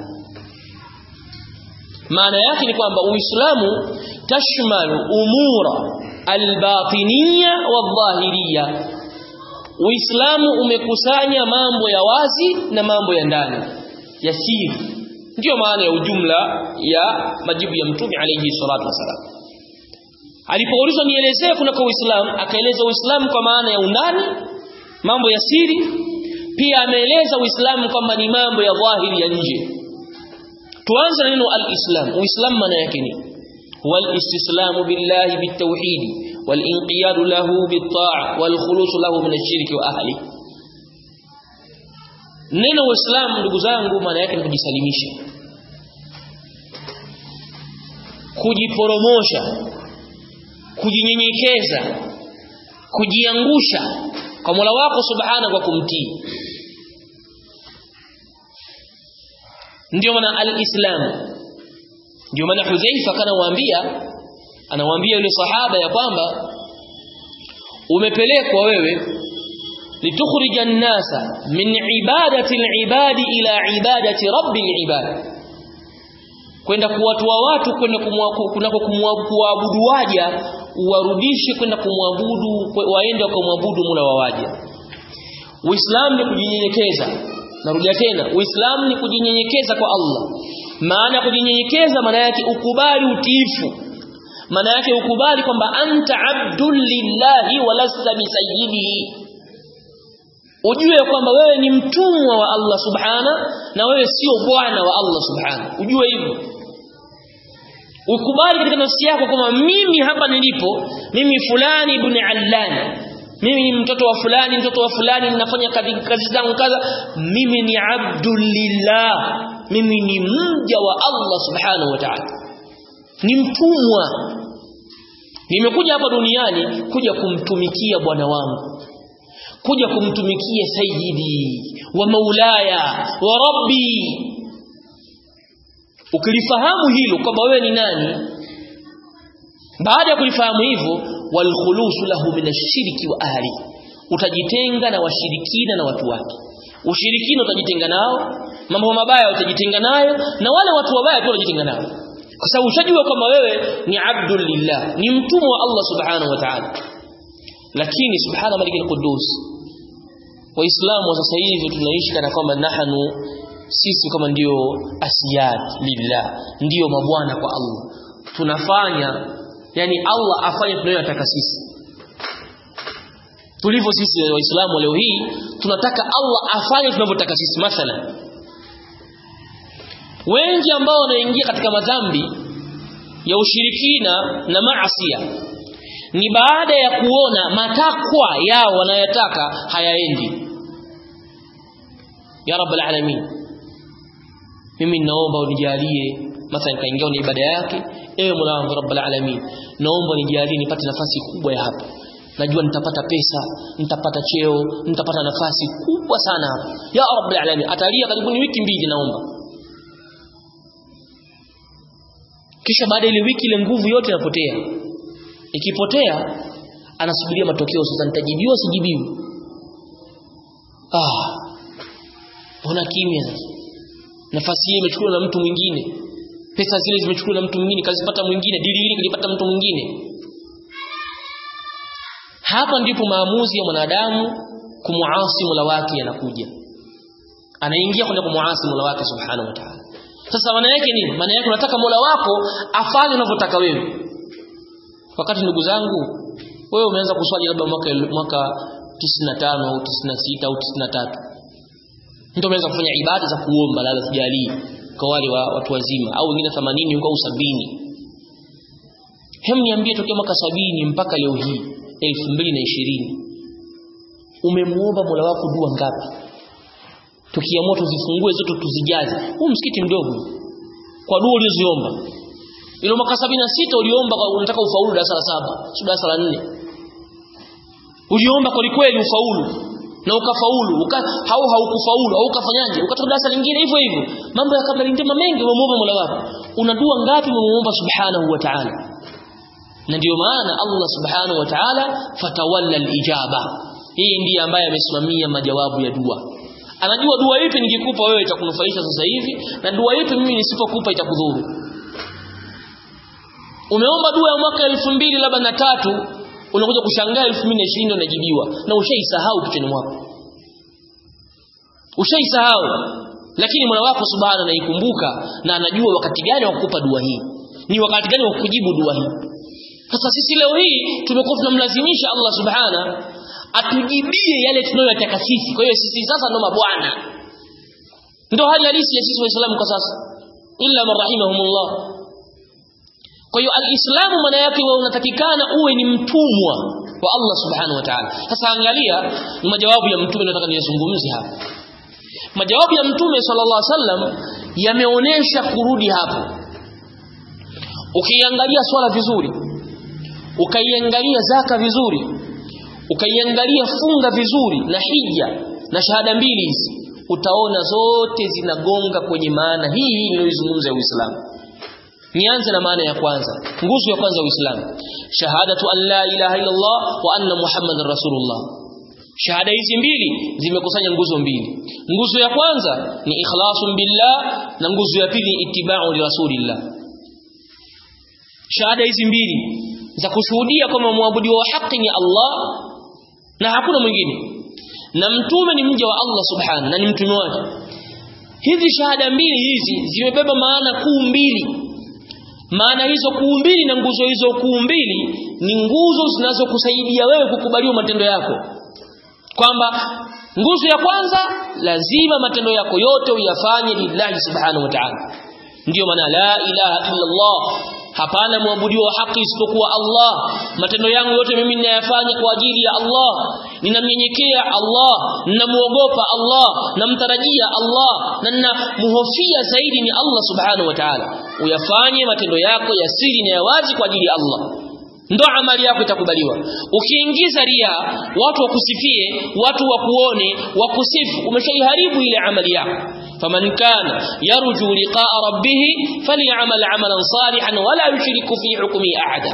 Maana yake ni kwamba Uislamu tashmalu umura albatiniya wadhahiriya. Uislamu umekusanya mambo ya wazi na mambo ya ndani ya siri. Ndio maana ya ujumla ya majibu ya Mtume alayhi salatu wasalam. Alipoulizwa nielezee kunako Uislamu, akaeleza Uislamu kwa maana ya undani, mambo ya siri. Pia ameeleza Uislamu kwamba ni mambo ya dhahiri ya nje. Tuanze na neno al-Islam. Uislamu maana yake ni wal istislamu billahi bitawhid wal inqiyad lahu bit-ta'a wal khulus lahu min ash-shirki wa ahli. Neno Uislamu ndugu zangu maana yake ni kujisalimisha, kujiporomosha, kujinyenyekeza, kujiangusha kwa Mola wako subhanahu wa kumtii. Ndio maana al-Islam. Ndio maana Hudhaifa kana waambia, anawaambia yule sahaba ya kwamba umepelekwa wewe litukhrija an-nasa min ibadati al-ibadi ila ibadati rabbil ibad, kwenda kuwatoa watu kwenda kumwabudu waja, uwarudishe kwenda kumwabudu, waende kumwabudu Mola wa waja. Uislamu ni kujinyenyekeza. Narudia tena, Uislamu ni kujinyenyekeza kwa Allah. Maana ya kujinyenyekeza maana yake ukubali utiifu. Maana yake ukubali kwamba anta abdul lillahi wa lasta bi sayyidihi. Ujue kwamba wewe ni mtumwa wa Allah subhana, na wewe sio bwana wa Allah subhana. Ujue hivyo. Ukubali katika nafsi yako kwamba mimi hapa nilipo, mimi fulani ibn Allan, mimi ni mtoto wa fulani, mtoto wa fulani, ninafanya kazi kazi zangu kaza, mimi ni abdul lillah, mimi ni mja wa Allah subhanahu wa ta'ala. ni mtumwa. Nimekuja hapa duniani kuja kumtumikia bwana wangu, kuja kumtumikia sayyidi wa maulaya wa rabbi. Ukilifahamu hilo kwamba wewe ni nani, baada ya kulifahamu hivyo, wal khulusu lahu min ash-shirki wa ahli, utajitenga na washirikina na watu wake. Ushirikina utajitenga nao, mambo mabaya utajitenga nayo, na wale watu wabaya pia utajitenga nao, kwa sababu ushajua kwamba wewe ni abdul lillah, ni mtumwa wa Allah subhanahu wa ta'ala. Lakini subhana malikil qudus, waislamu wa sasa hivi tunaishi kana kwamba nahnu sisi kama ndio asiyad lillah, ndio mabwana kwa Allah. Tunafanya yani Allah afanye tunayotaka sisi. Tulivyo sisi waislamu leo hii tunataka Allah afanye tunavyotaka sisi. Mathalan, wengi ambao wanaingia katika madhambi ya ushirikina na maasiya ni baada ya kuona matakwa yao wanayotaka hayaendi. Ya Rabbul Alamin, mimi naomba unijalie, mathalan kaingia na ibada yake, ewe Mola wangu Rabbul Alamin, naomba unijalie nipate nafasi kubwa ya hapa. Najua nitapata pesa, nitapata cheo, nitapata nafasi kubwa sana hapa. Ya Rabbul Alamin, atalia karibu ni wiki mbili naomba. Kisha baada ile wiki ile nguvu yote inapotea. Ikipotea anasubiria matokeo, sasa nitajibiwa sijibiwi. Ah. Mbona kimya sasa? Nafasi hii imechukuliwa na mtu mwingine. Pesa zile zimechukuliwa na mtu mwingine, kazipata mwingine, dili hili kalipata mtu mwingine. Hapa ndipo maamuzi ya mwanadamu kumuasi Mola wake yanakuja. Anaingia kwenda kumuasi Mola wake subhanahu wa ta'ala. Sasa maana yake nini? Maana yake unataka Mola wako afanye unavyotaka wewe. Wakati ndugu zangu, wewe umeanza kuswali labda mwaka mwaka tisini na tano au tisini na sita au tisini na tatu. Ndio umeanza kufanya ibada za kuomba labda tujalie kwa wale wa watu wazima, au wengine themanini au sabini. Hem, niambie tokea mwaka sabini mpaka leo hii elfu mbili na ishirini umemuomba Mola wako dua ngapi? Tukiamua tuzifungue zote tuzijaze huu msikiti mdogo kwa dua ulizoomba. Ile mwaka sabini na sita uliomba kwa unataka ufaulu darasa la saba, sio darasa la nne. Uliomba kwa kweli ufaulu na ukafaulu, uka hau haukufaulu au ukafanyaje? Ukatoka darasa lingine hivyo hivyo. Mambo ya kabla ndema mengi umemuomba Mola wako. Una dua ngapi umemuomba subhanahu wa ta'ala? Na ndio maana Allah subhanahu wa ta'ala fatawalla al-ijaba. Hii ndiye ambaye amesimamia majawabu ya dua. Anajua dua ipi nikikupa wewe itakunufaisha sasa hivi, na dua ipi mimi nisipokupa itakudhuru. Umeomba dua ya mwaka elfu mbili labda na tatu, unakuja kushangaa elfu mbili na ishirini unajibiwa, na ushaisahau kichwani mwako. Ushaisahau. Lakini Mola wako subhanahu anaikumbuka na anajua wakati gani wa kukupa dua hii. Ni wakati gani wa kujibu dua hii. Sasa sisi leo hii tumekuwa tunamlazimisha Allah subhanahu atujibie yale tunayotaka sisi. Kwa hiyo sisi sasa ndo mabwana. Ndio hali halisi ya sisi Waislamu kwa sasa. Illa man rahimahumullah. Kwa hiyo al-Islamu maana yake wewe unatakikana uwe ni mtumwa wa Allah subhanahu wa ta'ala. Sasa angalia ni majawabu ya mtume nataka niyazungumzie hapa. Majawabu ya mtume sallallahu alaihi wasallam yameonesha kurudi hapo. Ukiangalia swala vizuri, ukaiangalia zaka vizuri, ukaiangalia funga vizuri na hija na shahada mbili hizi, utaona zote zinagonga kwenye maana hii hii niliyozungumza ya Uislamu. Nianze na maana ya kwanza, nguzo ya kwanza ya Uislamu, shahadatu an la ilaha illa Allah wa anna Muhammadar Rasulullah. Shahada hizi mbili zimekusanya nguzo mbili. Nguzo ya kwanza ni ikhlasun billah na nguzo ya pili ittiba'u li rasulillah. Shahada hizi mbili za kushuhudia kwamba muabudiwa wa haki ni Allah na hakuna mwingine, na mtume ni mja wa Allah subhanahu na ni mtume wake. Hizi shahada mbili hizi zimebeba maana kuu mbili. Maana hizo kuu mbili na nguzo hizo kuu mbili ni nguzo zinazokusaidia wewe kukubaliwa matendo yako. Kwamba nguzo ya kwanza lazima matendo yako yote uyafanye lillahi subhanahu wa ta'ala. Ndiyo maana la ilaha illa Allah, hapana muabudiwa wa haki isipokuwa Allah. Matendo yangu yote mimi ninayafanya kwa ajili ya Allah. ninamnyenyekea Allah, ninamuogopa Allah, namtarajia Allah na ninamuhofia zaidi ni Allah subhanahu wa ta'ala, uyafanye matendo yako ya siri na ya wazi kwa ajili ya Allah, ndo amali yako itakubaliwa. Ukiingiza ria, watu wakusifie, watu wakuone, wakusifu, umeshaiharibu ile amali yako. faman kana yarju liqa'a rabbih falyamal 'amalan salihan wala yushriku fi hukmi ahada.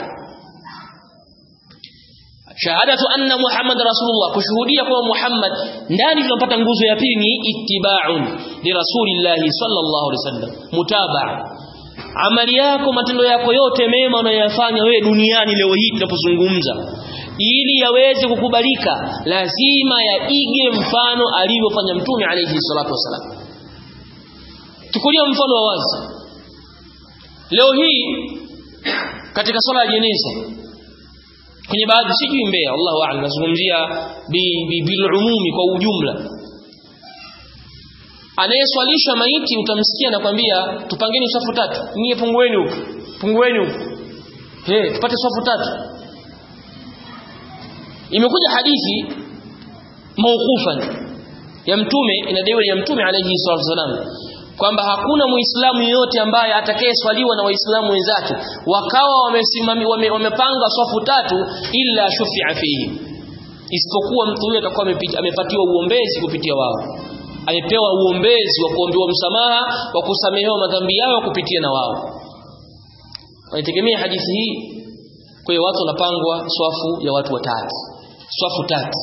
Shahadatu anna Muhammad rasulullah, kushuhudia kwa Muhammad, ndani tunapata nguzo ya pili ni ittiba'un li rasulillah sallallahu alaihi wasallam, mutabaa. Amali yako, matendo yako yote mema unayofanya wewe duniani leo hii tunapozungumza, ili yaweze kukubalika, lazima yaige mfano alivyofanya Mtume alayhi salatu wasalam. Tukulia mfano wa wazi. Leo hii katika swala ya jeneza, kwenye baadhi, sijui Mbeya, Allahu a'lam, nazungumzia bil umumi kwa ujumla, anayeswalisha maiti utamsikia nakwambia tupangeni safu tatu, nyie pungueni huko, pungueni huko, eh tupate safu tatu. Imekuja hadithi mawqufan ya Mtume, inadaiwa ya Mtume alayhi salatu wasalam, kwamba hakuna muislamu yote ambaye atakayeswaliwa na waislamu wenzake wakawa wamesimama wame, wamepanga safu tatu illa shufi'a fihi, isipokuwa mtu huyo atakuwa amepatiwa uombezi kupitia wao, amepewa uombezi wa kuombewa msamaha, wa kusamehewa madhambi yao kupitia na wao. Wanategemea hadithi hii. Kwa hiyo watu wanapangwa swafu ya watu watatu, swafu tatu.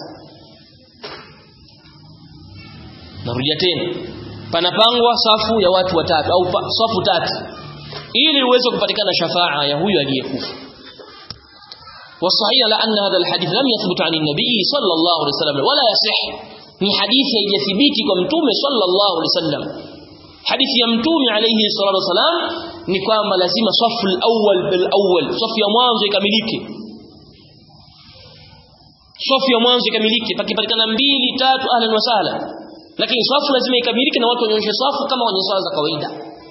Narudia tena, panapangwa safu ya watu watatu au safu tatu ili uweze kupatikana shafaa ya huyu aliyekufa. Wasahih la anna hadha alhadith lam yathbut 'an an-nabiy sallallahu alayhi wasallam wala yasih, ni hadithi haijathibiti kwa Mtume sallallahu alayhi wasallam. Hadithi ya Mtume alayhi salatu wasallam ni kwamba lazima safu al-awwal bil awwal, safu ya mwanzo ikamilike, safu ya mwanzo ikamilike. Pakipatikana mbili tatu, ahlan wa sahlan, lakini safu lazima ikamilike na watu wanyoshe safu kama wenye swala za kawaida.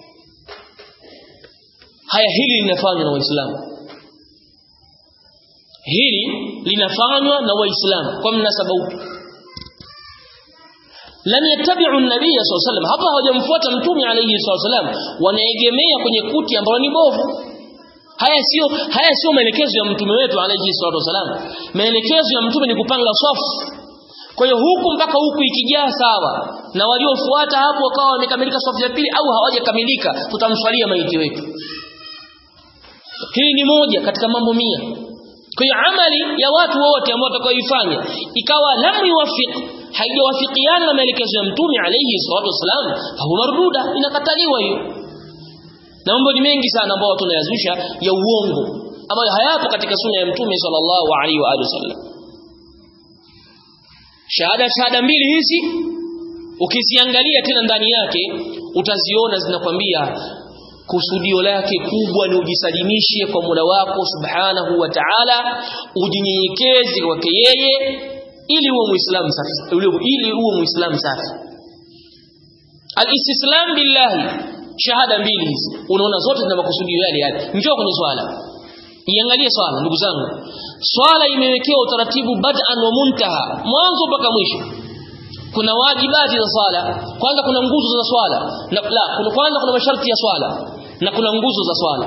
Haya, hili linafanywa na Waislamu, hili linafanywa na Waislamu kwa mnasaba upi? Lam yattabi'u an-nabiy sallallahu alayhi wasallam, hapa hawajamfuata Mtume alayhi wasallam, wanaegemea kwenye kuti ambalo ni bovu. Haya sio haya sio maelekezo ya Mtume wetu alayhi wasallam. Maelekezo ya Mtume ni kupanga safu. Kwa hiyo huku mpaka huku ikijaa sawa, na waliofuata hapo wakawa wamekamilika safu ya pili au hawajakamilika, tutamswalia maiti wetu. Hii ni moja katika mambo mia. Kwa hiyo amali ya watu wote ambao watakaoifanya ikawa lam yuwafiq, haijawafikiana na maelekezo ya Mtume alayhi salatu wasallam, huwa marduda, inakataliwa hiyo. Na mambo ni mengi sana ambayo watu wanayazusha ya uongo ambayo hayapo katika sunna ya Mtume sallallahu alaihi wa alihi wasallam. Shahada shahada mbili hizi ukiziangalia tena ndani yake utaziona zinakwambia kusudio lake kubwa ni ujisalimishe kwa Mola wako subhanahu wa ta'ala, ujinyenyekeze kwake yeye ili uwe muislamu safi, ili uwe muislamu safi. Al-istislam billahi, shahada mbili hizi unaona zote zina makusudio yale yale. Njoo kwenye swala, niangalie swala ndugu zangu. Swala imewekewa utaratibu bad'an wa muntaha, mwanzo mpaka mwisho. Kuna wajibati za swala, kwanza kuna nguzo za swala, na la kuna kwanza kuna masharti ya swala na kuna nguzo za swala.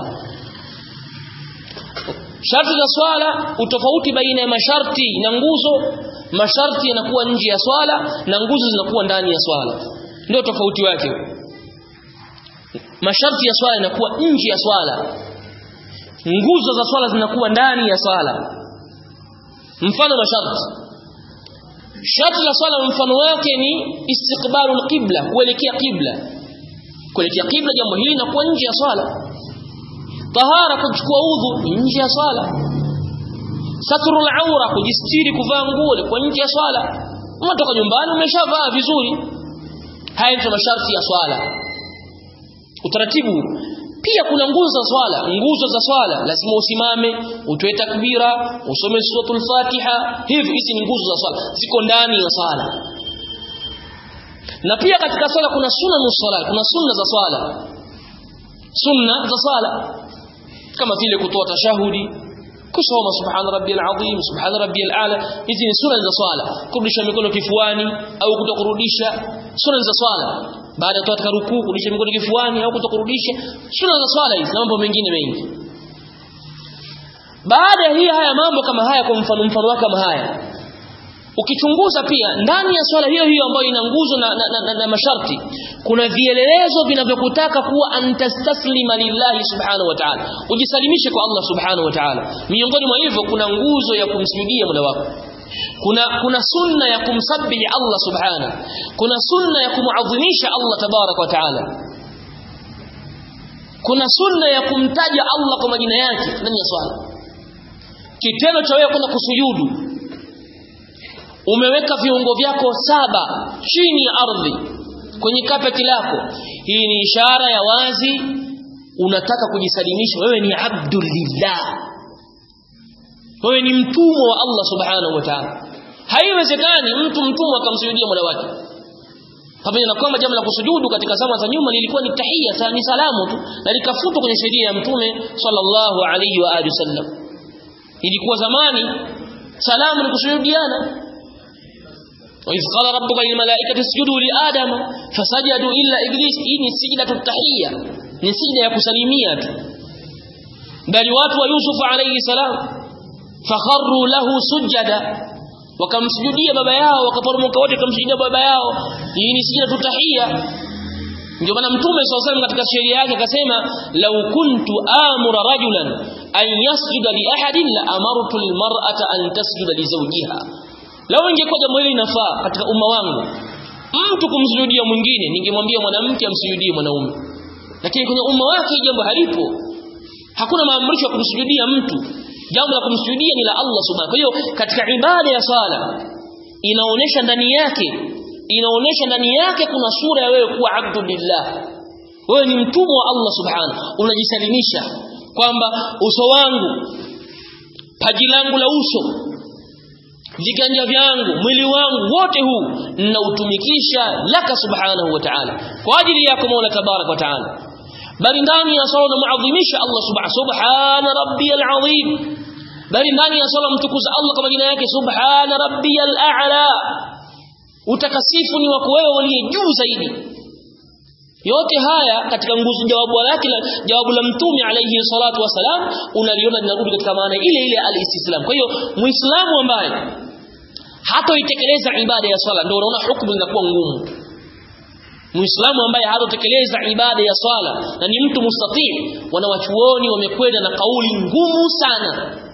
Sharti za swala, utofauti baina ya masharti na nguzo, masharti yanakuwa nje ya swala na nguzo zinakuwa ndani ya swala. Ndio tofauti wake. Masharti ya swala yanakuwa nje ya swala, nguzo za swala zinakuwa ndani ya swala. Mfano masharti, sharti la swala mfano wake ni istiqbalul qibla, kuelekea qibla. Kuelekea qibla, jambo hili linakuwa nje ya swala. Tahara, kuchukua udhu, nje ya swala. Satrul aura, kujistiri, kuvaa nguo, kwa nje ya swala. Unatoka nyumbani umeshavaa vizuri. Haya ndio masharti ya swala. Utaratibu pia kuna nguzo za swala. Nguzo za swala lazima usimame, utoe takbira, usome suratul Fatiha. Hivi hizi ni nguzo za swala, ziko ndani ya swala. Na pia katika swala kuna sunna za swala, kuna sunna za swala. Sunna za swala kama vile kutoa tashahudi, kusoma subhana rabbiyal azim, subhana rabbiyal a'la. Hizi ni sura za swala. Kurudisha mikono kifuani au kutokurudisha, sura za swala. Baada ya kutoka rukuu kurudisha mikono kifuani au kutokurudisha, sura za swala hizi na mambo mengine mengi. Baada ya hii haya mambo kama haya, kwa mfano mfano wake kama haya, ukichunguza pia ndani ya swala hiyo hiyo ambayo ina nguzo na, na, na, na, na masharti, kuna vielelezo vinavyokutaka kuwa antastaslima lillahi subhanahu wa ta'ala, ujisalimishe kwa Allah subhanahu wa ta'ala. Miongoni mwa hivyo kuna nguzo ya kumsujudia Mola wako, kuna kuna sunna ya kumsabbihi Allah subhanahu, kuna sunna ya kumuadhimisha Allah tabarak wa ta'ala, kuna sunna ya kumtaja Allah kwa majina yake ndani ya swala. Kitendo cha wewe kwenda kusujudu, umeweka viungo vyako saba chini ya ardhi kwenye kapeti lako, hii ni ishara ya wazi unataka kujisalimisha, wewe ni abdulillah, wewe ni mtumwa wa Allah subhanahu wa ta'ala. Haiwezekani mtu mtumwa akamsujudia Mola wake, pamoja na kwamba jambo la kusujudu katika zama za nyuma lilikuwa ni tahiyya, ni salamu tu, na likafutwa kwenye sheria ya Mtume sallallahu alayhi wa alihi wasallam. Ilikuwa zamani salamu ni kusujudiana. Wa idh qala rabbuka lil malaikati isjudu li adama fasajadu illa iblis. Hii ni sijda tahiyya, ni sijda ya kusalimia tu. Bali watu wa Yusuf alayhi salam fakharru lahu sujada, wakamsujudia baba yao, wakaporomoka wote wakamsujudia baba yao. Hii ni sijda tahiyya. Ndio maana Mtume sallallahu alayhi wasallam katika sheria yake akasema, law kuntu amura rajulan an yasjuda li ahadin la amartu almar'ata an tasjuda li zawjiha. Lao ingekuwa jambo hili linafaa katika umma wangu, mtu kumsujudia mwingine, ningemwambia mwanamke amsujudie mwanaume. Lakini kwenye umma wake jambo halipo. Hakuna maamrisho ya kumsujudia mtu. Jambo la kumsujudia ni la Allah subhanahu. Kwa hiyo katika ibada ya sala inaonesha ndani yake, inaonesha ndani yake kuna sura ya wewe kuwa abdulillah. Wewe ni mtumwa wa Allah subhanahu. Unajisalimisha kwamba uso wangu, paji langu la uso, viganja vyangu, mwili wangu wote huu ninautumikisha laka subhanahu wa ta'ala, kwa ajili yako Mola tabarak wa ta'ala. Bali ndani ya sala muadhimisha Allah subhanahu, subhana rabbiyal azim. Bali ndani ya sala mtukuza Allah kwa majina yake, subhana rabbiyal a'la. Utakasifu ni wako wewe uliye juu zaidi. Yote haya katika nguzo jawabu lake, jawabu la Mtume alayhi salatu wasalam, unaliona linarudi katika maana ile ile al-istislam. Kwa hiyo Muislamu ambaye hatoitekeleza ibada ya swala, ndio unaona hukumu inakuwa ngumu. Muislamu ambaye hatotekeleza ibada ya swala na ni mtu mustatii, wanawachuoni wamekwenda na kauli ngumu sana.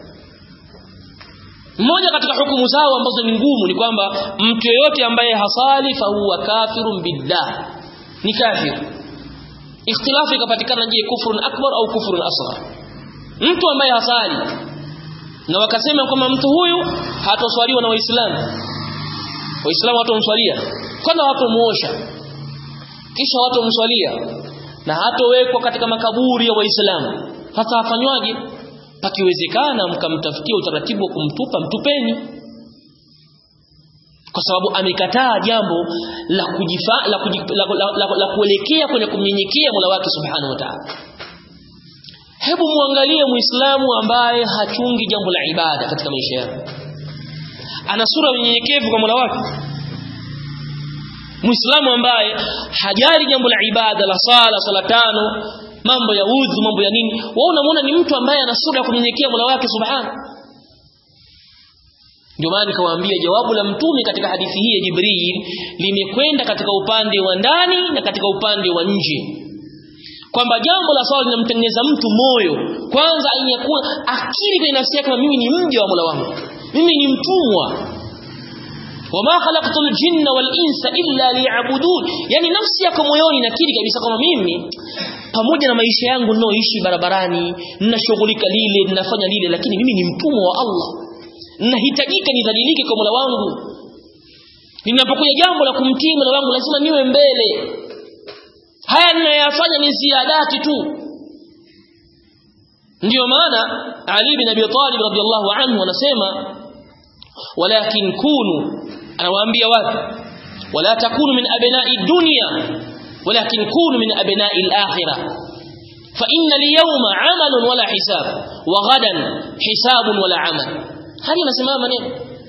Mmoja katika hukumu zao ambazo ni ngumu ni kwamba mtu yeyote ambaye hasali fa huwa kafirun billah, ni kafir. Ikhtilafu ikapatikana, je, kufrun akbar au kufrun asghar? Mtu ambaye hasali, na wakasema kwamba mtu huyu hatoswaliwa na Waislamu. Waislamu hatomswalia, kwanza hatomuosha, kisha hatomswalia, na hatowekwa katika makaburi ya Waislamu. Sasa afanywaje? Pakiwezekana mkamtafutia utaratibu wa kumtupa, mtupeni, kwa sababu amekataa jambo la kujifa la, kujif, la, la, la, la kuelekea kwenye kumnyenyekea Mola wake subhanahu wa ta'ala. Hebu muangalie Muislamu ambaye hachungi jambo la ibada katika maisha yake, ana sura ya unyenyekevu kwa Mola wake? Muislamu ambaye hajali jambo la ibada la sala, sala tano, mambo ya udhu, mambo ya nini, wewe unamwona ni mtu ambaye ana sura ya kunyenyekea Mola wake subhanahu. Ndio maana nikawaambia jawabu la Mtume katika hadithi hii ya Jibril limekwenda katika upande wa ndani na katika upande wa nje, kwamba jambo la swala linamtengeneza mtu moyo. Kwanza inakuwa akili kwa nafsi yake, mimi ni mja wa Mola wangu, mimi ni mtumwa. Wama khalaqtul jinna wal insa illa liya'budun. Yani nafsi yako moyoni nakiri kabisa kwamba mimi pamoja na maisha yangu ninaoishi barabarani, ninashughulika lile, ninafanya lile, lakini mimi ni mtumwa wa Allah. Nahitajika nidhalilike kwa Mola wangu. Ninapokuja jambo la kumtii Mola wangu lazima niwe mbele. Haya ninayofanya ni ziadati tu. Ndio maana Ali bin Abi Talib radhiyallahu anhu anasema, walakin kunu, anawaambia watu, wala takunu min abna'i dunya walakin kunu min abna'i al-akhirah fa inna al-yawma 'amalun wala hisab wa ghadan hisabun wala amal. Hali nasema maneno.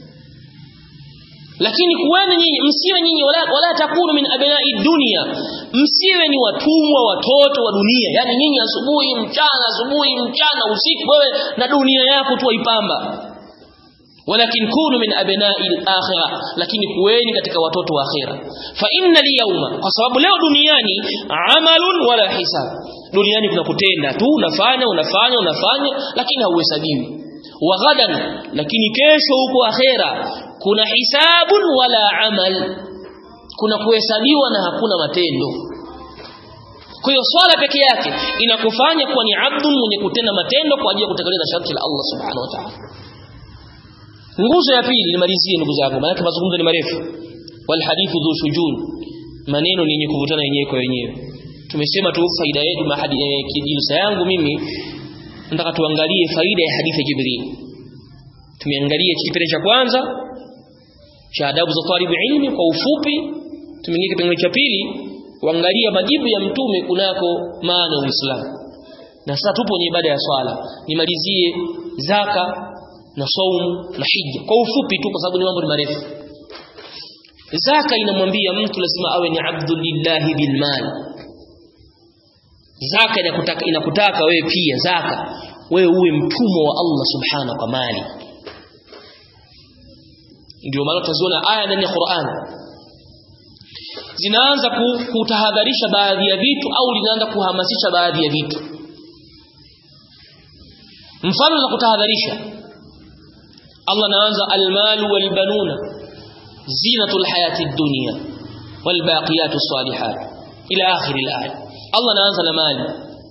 Lakini kuweni nyinyi msiwe nyinyi wala wala takunu min abna'i dunya, msiwe ni watumwa watoto wa dunia. Yani nyinyi asubuhi mchana asubuhi mchana usiku wewe na dunia yako tu waipamba. Walakin kunu min abna'i al-akhirah, lakini kuweni katika watoto wa akhira. Fa inna al-yawma, kwa sababu leo duniani amalun wala hisab. Duniani kuna kutenda tu, unafanya unafanya unafanya lakini hauhesabiwi. Wa ghadan, lakini kesho huko akhira kuna hisabun wala amal, kuna kuhesabiwa na hakuna matendo. Kwa hiyo swala peke yake inakufanya kuwa ni abdun mwenye kutenda matendo kwa ajili ya kutekeleza sharti la Allah subhanahu wa ta'ala. Nguzo ya pili nimalizie ndugu zangu, maana mazungumzo ni marefu. Wal hadithu dhu shujun, maneno ni yenye kuvutana yenyewe kwa yenyewe. Tumesema tu faida yetu mahadi eh, kijilsa yangu mimi nataka tuangalie faida ya hadithi ya Jibril. Tumeangalia kipengele cha kwanza cha adabu za talibu ilmi kwa ufupi, tumeingia kipengele cha pili kuangalia majibu ya mtume kunako maana ya Uislamu. Na sasa tupo kwenye ibada ya swala. Nimalizie zaka na saumu na hija kwa ufupi tu kwa sababu ni mambo ni marefu. Zaka inamwambia mtu lazima awe ni abdulillahi bil mal. Zaka inakutaka inakutaka wewe pia zaka wewe uwe mtumwa wa Allah subhanahu kwa mali. Ndio maana tunaziona aya ndani ya Qur'an zinaanza kutahadharisha baadhi ya vitu au linaanza kuhamasisha baadhi ya vitu. Mfano za kutahadharisha, Allah anaanza almalu walbanuna zinatul hayatid dunya walbaqiyatus salihat ila akhir alaya. Allah anaanza na mali.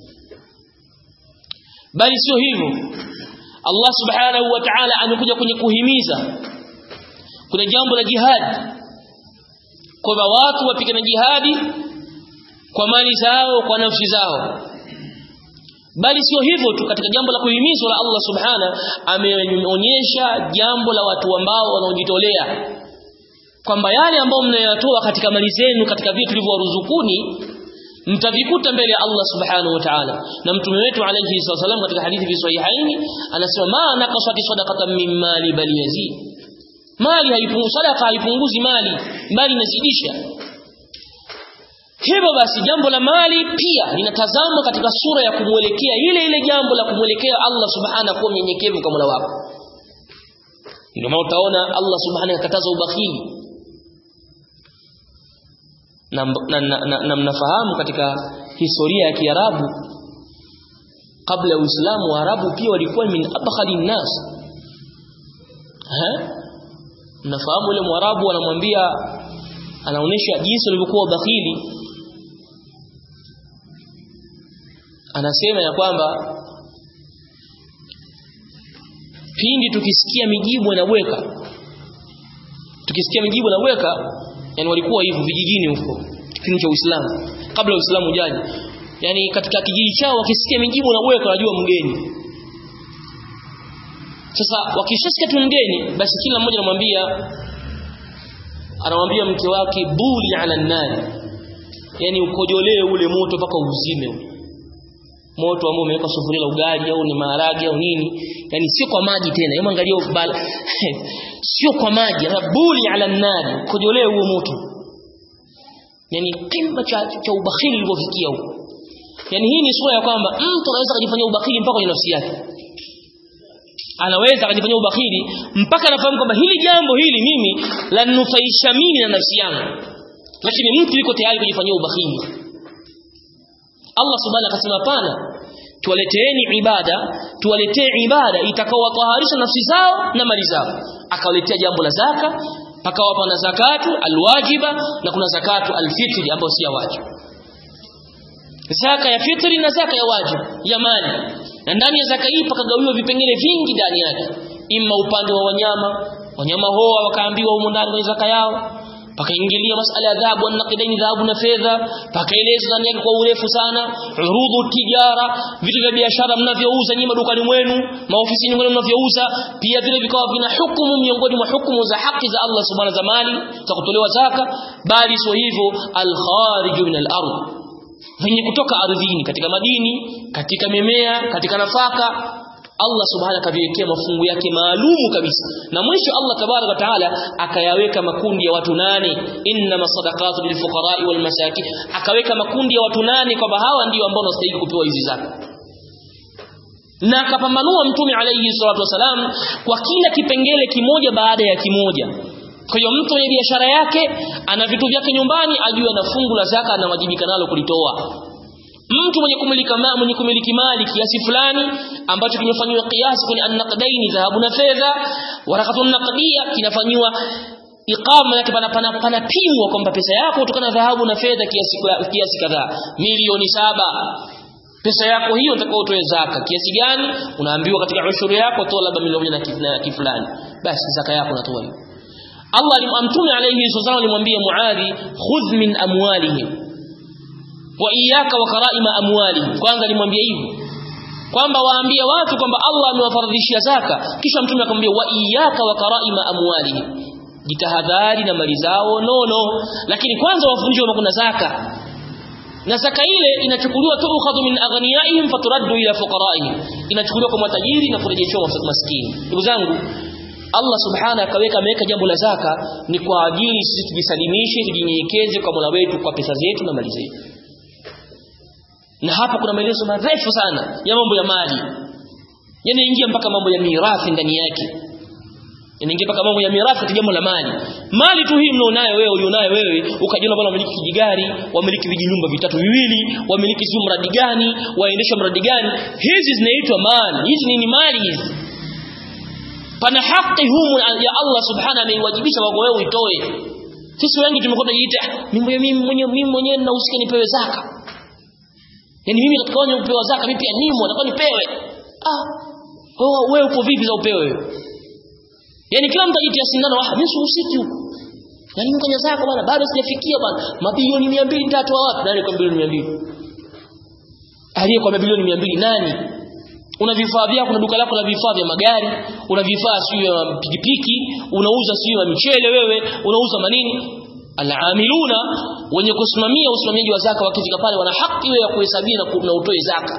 Bali sio hivyo, Allah subhanahu wa ta'ala amekuja kwenye kuhimiza kuna jambo la jihad, kwa watu wapigana jihadi kwa mali zao kwa nafsi zao. Bali sio hivyo tu, katika jambo la kuhimizwa la Allah subhanahu ameonyesha jambo la watu ambao wanaojitolea, kwamba yale ambao mnayatoa katika mali zenu katika vitu vilivyoruzukuni mtavikuta mbele ya Allah subhanahu wa ta'ala. Na mtume wetu alayhi wasallam katika hadithi fi sahihaini anasema ma naqasati sadaqatan min mali bal yazid. Mali haipunguzi, sadaqa haipunguzi mali bali inazidisha. Hivyo basi jambo la mali pia linatazama katika sura ya kumuelekea ile ile jambo la kumuelekea Allah subhanahu kwa mnyenyekevu kama Mola wako. Ndio maana utaona Allah subhanahu akataza ubakhili. Na na, na, na, na mnafahamu katika historia ya Kiarabu kabla ya Uislamu, Waarabu pia walikuwa min abkhalin nas. Eh? Mnafahamu yule Mwarabu anamwambia, anaonesha jinsi walivyokuwa bakhili. Anasema ya kwamba pindi tukisikia mijibu inaweka, tukisikia mijibu inaweka, yani walikuwa hivyo vijijini huko kipindi cha Uislamu, kabla Uislamu ujaje. Yani katika kijiji chao wakisikia mijibu inaweka wanajua mgeni. Sasa wakishasikia tu mgeni, basi kila mmoja anamwambia anamwambia mke wake buli ala nari, yani ukojolee ule moto mpaka uzime ule moto ambao umeweka sufuria la ugali au ni maharage au nini, yani sio kwa maji tena. Hebu angalia ubala sio kwa maji, buli ala nari, ukojolee huo moto. Yani kimba cha, cha ubakhili ulivyofikia huko. Yani hii ni sura ya kwamba mtu anaweza kujifanyia ubakhili mpaka kwenye nafsi yake. Anaweza kujifanyia ubakhili mpaka anafahamu kwamba hili jambo hili mimi la nufaisha mimi na nafsi yangu, lakini mtu yuko tayari kujifanyia ubakhili. Allah subhanahu akasema pana, tuwaleteeni ibada, tuwaletee ibada itakaowataharisha nafsi zao na mali zao. Akawaletea jambo la zaka, akawapa na zakatu alwajiba na kuna zakatu alfitri ambayo si ya wajibu. Zaka ya fitri na zaka ya wajibu ya mali. Na ndani ya zaka hii pakagawiwa vipengele vingi ndani yake. Imma upande wa wanyama, wanyama hoa wakaambiwa humo ndani kwenye zaka yao. Pakaingilia masala ya dhahabu na naqidaini, dhahabu na fedha, pakaeleza ndani yake kwa urefu sana. Urudu tijara, vitu vya biashara mnavyouza nyinyi madukani mwenu, maofisini mwenu mnavyouza, pia vile vikawa vina hukumu miongoni mwa hukumu za haki za Allah subhanahu za mali za kutolewa zaka. Bali sio hivyo, al-khariju min al-ardh, venye kutoka ardhini, katika madini, katika mimea, katika nafaka. Allah subhanahu akaviwekea mafungu yake maalumu kabisa. Na mwisho Allah tabaraka wa taala akayaweka makundi ya watu nane, inna masadaqatu lilfuqara'i wal masakin, akaweka makundi ya watu nane kwamba hawa ndio ambao wanastahili kupewa hizi zaka. Na akapambanua Mtume alayhi salatu wasalam kwa kila kipengele kimoja baada ya kimoja. Kwa hiyo mtu mwenye biashara yake ana vitu vyake nyumbani, ajue na fungu la zaka anawajibika nalo kulitoa. Mtu mwenye kumiliki mali, mwenye kumiliki mali kiasi fulani ambacho kimefanywa kiasi kwenye an-naqdaini, dhahabu na fedha, warakatun naqdiyya, kinafanywa iqama yake, pana pana panapimwa kwamba pesa yako kutokana na dhahabu na fedha kiasi kiasi kadhaa, milioni saba. Pesa yako hiyo utakao utoe zaka kiasi gani? Unaambiwa katika ushuru yako toa labda milioni na kitu fulani, basi zaka yako unatoa hiyo. Allah Mtume alayhi wasallam alimwambia Muadhi, khudh min amwalihim wa iyyaka wa karaima amwalihim. Kwanza alimwambia hivi kwamba waambie watu kwamba Allah amewafaradhishia zaka, kisha Mtume akamwambia wa iyyaka wa karaima amwalihim, jitahadhari na mali zao nono, lakini kwanza wafunjwe kuna zaka. Na zaka ile inachukuliwa tuukhadhu min aghniyaihim faturaddu ila fuqaraihim, inachukuliwa kwa matajiri na kurejeshwa kwa maskini. Ndugu zangu, Allah subhanahu akaweka ameweka jambo la zaka ni kwa ajili sisi tujisalimishe, tujinyenyekeze kwa Mola wetu kwa pesa zetu na mali zetu. Na hapa kuna maelezo marefu sana ya mambo ya mali, yanaingia mpaka mambo ya mirathi ndani yake, yanaingia mpaka mambo ya mirathi kwa jambo la mali. Mali tu hii mnaonayo wewe, ulionayo wewe, ukajiona bwana wamiliki kijigari, wamiliki vijinyumba vitatu viwili, wamiliki sio mradi gani, waendesha mradi gani, hizi zinaitwa mali. Hizi ni mali hizi. Pana haki humu ya Allah subhanahu ameiwajibisha wako wewe uitoe. Sisi wengi tumekuwa tunajiita mimi mimi mwenyewe mimi mwenyewe ninahusika nipewe zaka. Yaani mimi nataka wenye upewe zaka, mimi pia nimo nataka nipewe. Ah, wewe wewe upo vipi za upewe wewe? Yaani kila mtu ajitia sindano, ah mimi sihusiki huko. Yaani mkanya zaka bwana bado sijafikia bwana. Mabilioni mia mbili nitatoa wapi? Nani kwa bilioni mia mbili? Aliye kwa bilioni mia mbili nani? Una vifaa vyako, kuna duka lako la vifaa vya magari, una vifaa sio ya pikipiki, unauza sio ya michele wewe, unauza manini? Al-amiluna, wenye kusimamia usimamiaji wa zaka wakifika pale wana haki ya kuhesabia na utoe zaka.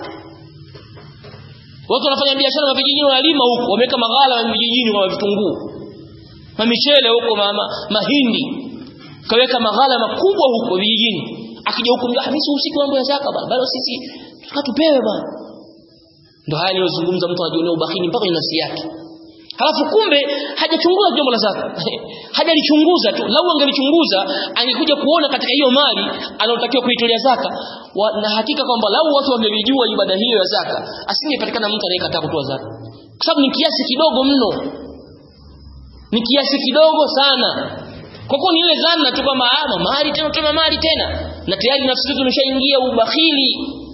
Watu wanafanya biashara na vijijini, wanalima huko, wameka maghala ya vijijini kwa vitunguu, na michele huko, mama mahindi, kaweka maghala makubwa huko vijijini. Akija huko mimi sihusiki mambo ya zaka bwana, bado sisi tukatupewe bwana. Ndio haya nilizungumza, mtu anajiona ubakhili mpaka ina nafsi yake. Halafu kumbe hajachunguza jambo la zaka. Hajalichunguza tu. Lau angelichunguza angekuja kuona katika hiyo mali anayotakiwa kuitolea zaka. Wa, na hakika kwamba lau watu wangelijua ibada hiyo ya zaka, asingepatikana mtu anayekataa kutoa zaka. Kwa sababu ni kiasi kidogo mno. Ni kiasi kidogo sana. Kwa kuwa ni ile dhana tu kwamba ah mali tena tena mali tena, na tayari nafsi yetu imeshaingia ubakhili.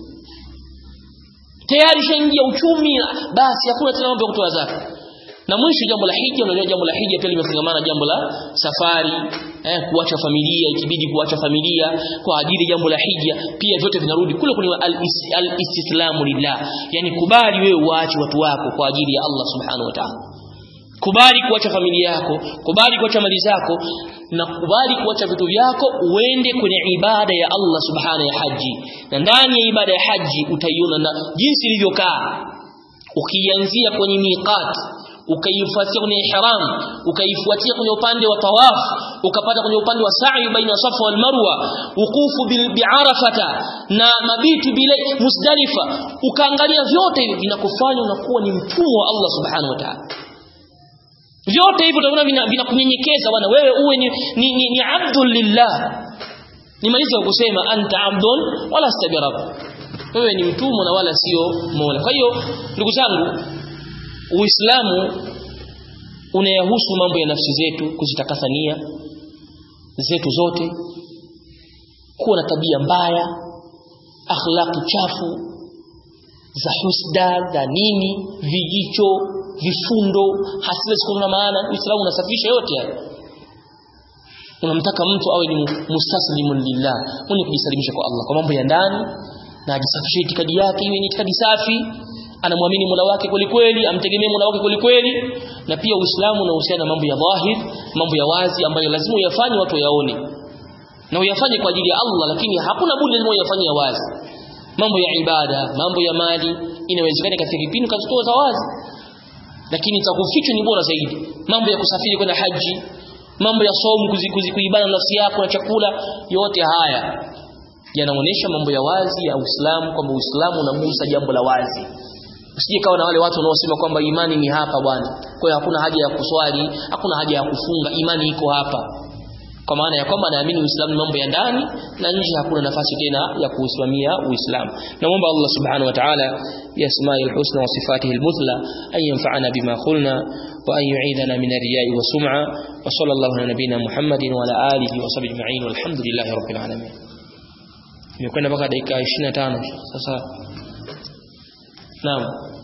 Tayari shaingia uchumi, basi hakuna tena mambo ya kutoa zaka. Na mwisho jambo la hija, unajua jambo la hija pia limefungamana jambo la safari, eh kuacha familia, ikibidi kuacha familia kwa ajili jambo la hija, pia vyote vinarudi kule kule al-istislamu lillah. Yani kubali wewe uache watu wako kwa ajili ya Allah subhanahu wa ta'ala. Kubali kuacha familia yako, kubali kuacha mali zako, na kubali kuacha vitu vyako uende kwenye ibada ya Allah subhanahu ya haji. Na ndani ya ibada ya haji utaiona na jinsi ilivyokaa. Ukianzia kwenye miqat, ukaifuatia kwenye ihram, ukaifuatia kwenye upande wa tawaf, ukapata kwenye upande wa sa'i baina Safa wal Marwa, wukufu bi Arafata na mabitu bila Muzdalifa, ukaangalia vyote hivi vinakufanya unakuwa ni mtumwa wa Allah subhanahu wa ta'ala. Vyote hivyo utaona vinakunyenyekeza bwana, wewe uwe ni ni, ni, ni abdul lillah. Nimaliza kusema anta abdun wala stabirab, wewe ni mtumwa na wala sio mola. Kwa hiyo ndugu zangu, Uislamu unayahusu mambo ya nafsi zetu, kuzitakasania zetu zote, kuwa na tabia mbaya, akhlaqi chafu za husda, za nini, vijicho, vifundo, hasira zisizo na maana. Uislamu unasafisha yote haya. Unamtaka mtu awe ni mustaslimun lillah, mwenye kujisalimisha kwa Allah kwa mambo ya ndani, na ajisafishe itikadi yake iwe ni itikadi safi, anamwamini Mola wake kweli kweli, amtegemee Mola wake kweli kweli. Na pia Uislamu unahusiana na mambo ya dhahir, mambo ya wazi ambayo lazima uyafanye watu wayaone, na uyafanye kwa ajili ya Allah, lakini hakuna budi lazima uyafanye ya wazi. Mambo ya ibada, mambo ya mali, inawezekana katika kipindi kazitoa za wazi, lakini za kufichwa ni bora zaidi. Mambo ya kusafiri kwenda haji, mambo ya somo, kuibana nafsi yako na chakula, yote haya yanaonesha mambo ya wazi ya Uislamu, kwamba Uislamu unagusa jambo la wazi. Usije kawa na wale watu wanaosema kwamba imani ni hapa bwana, kwa hiyo hakuna haja ya kuswali, hakuna haja ya kufunga, imani iko hapa. Kwa maana ya kwamba naamini Uislamu mambo ya ndani na nje, hakuna nafasi tena ya kuusimamia Uislamu. Naomba Allah subhanahu wa ta'ala biasma'il husna wa sifatihi al-muthla an yanfa'ana bima qulna wa an yu'idana min ar-riya'i wa sum'a wa sallallahu ala nabiyyina Muhammadin wa ala alihi wa sahbihi ajma'in walhamdulillahi rabbil alamin. Nimekwenda mpaka dakika ishirini na tano sasa. Naam.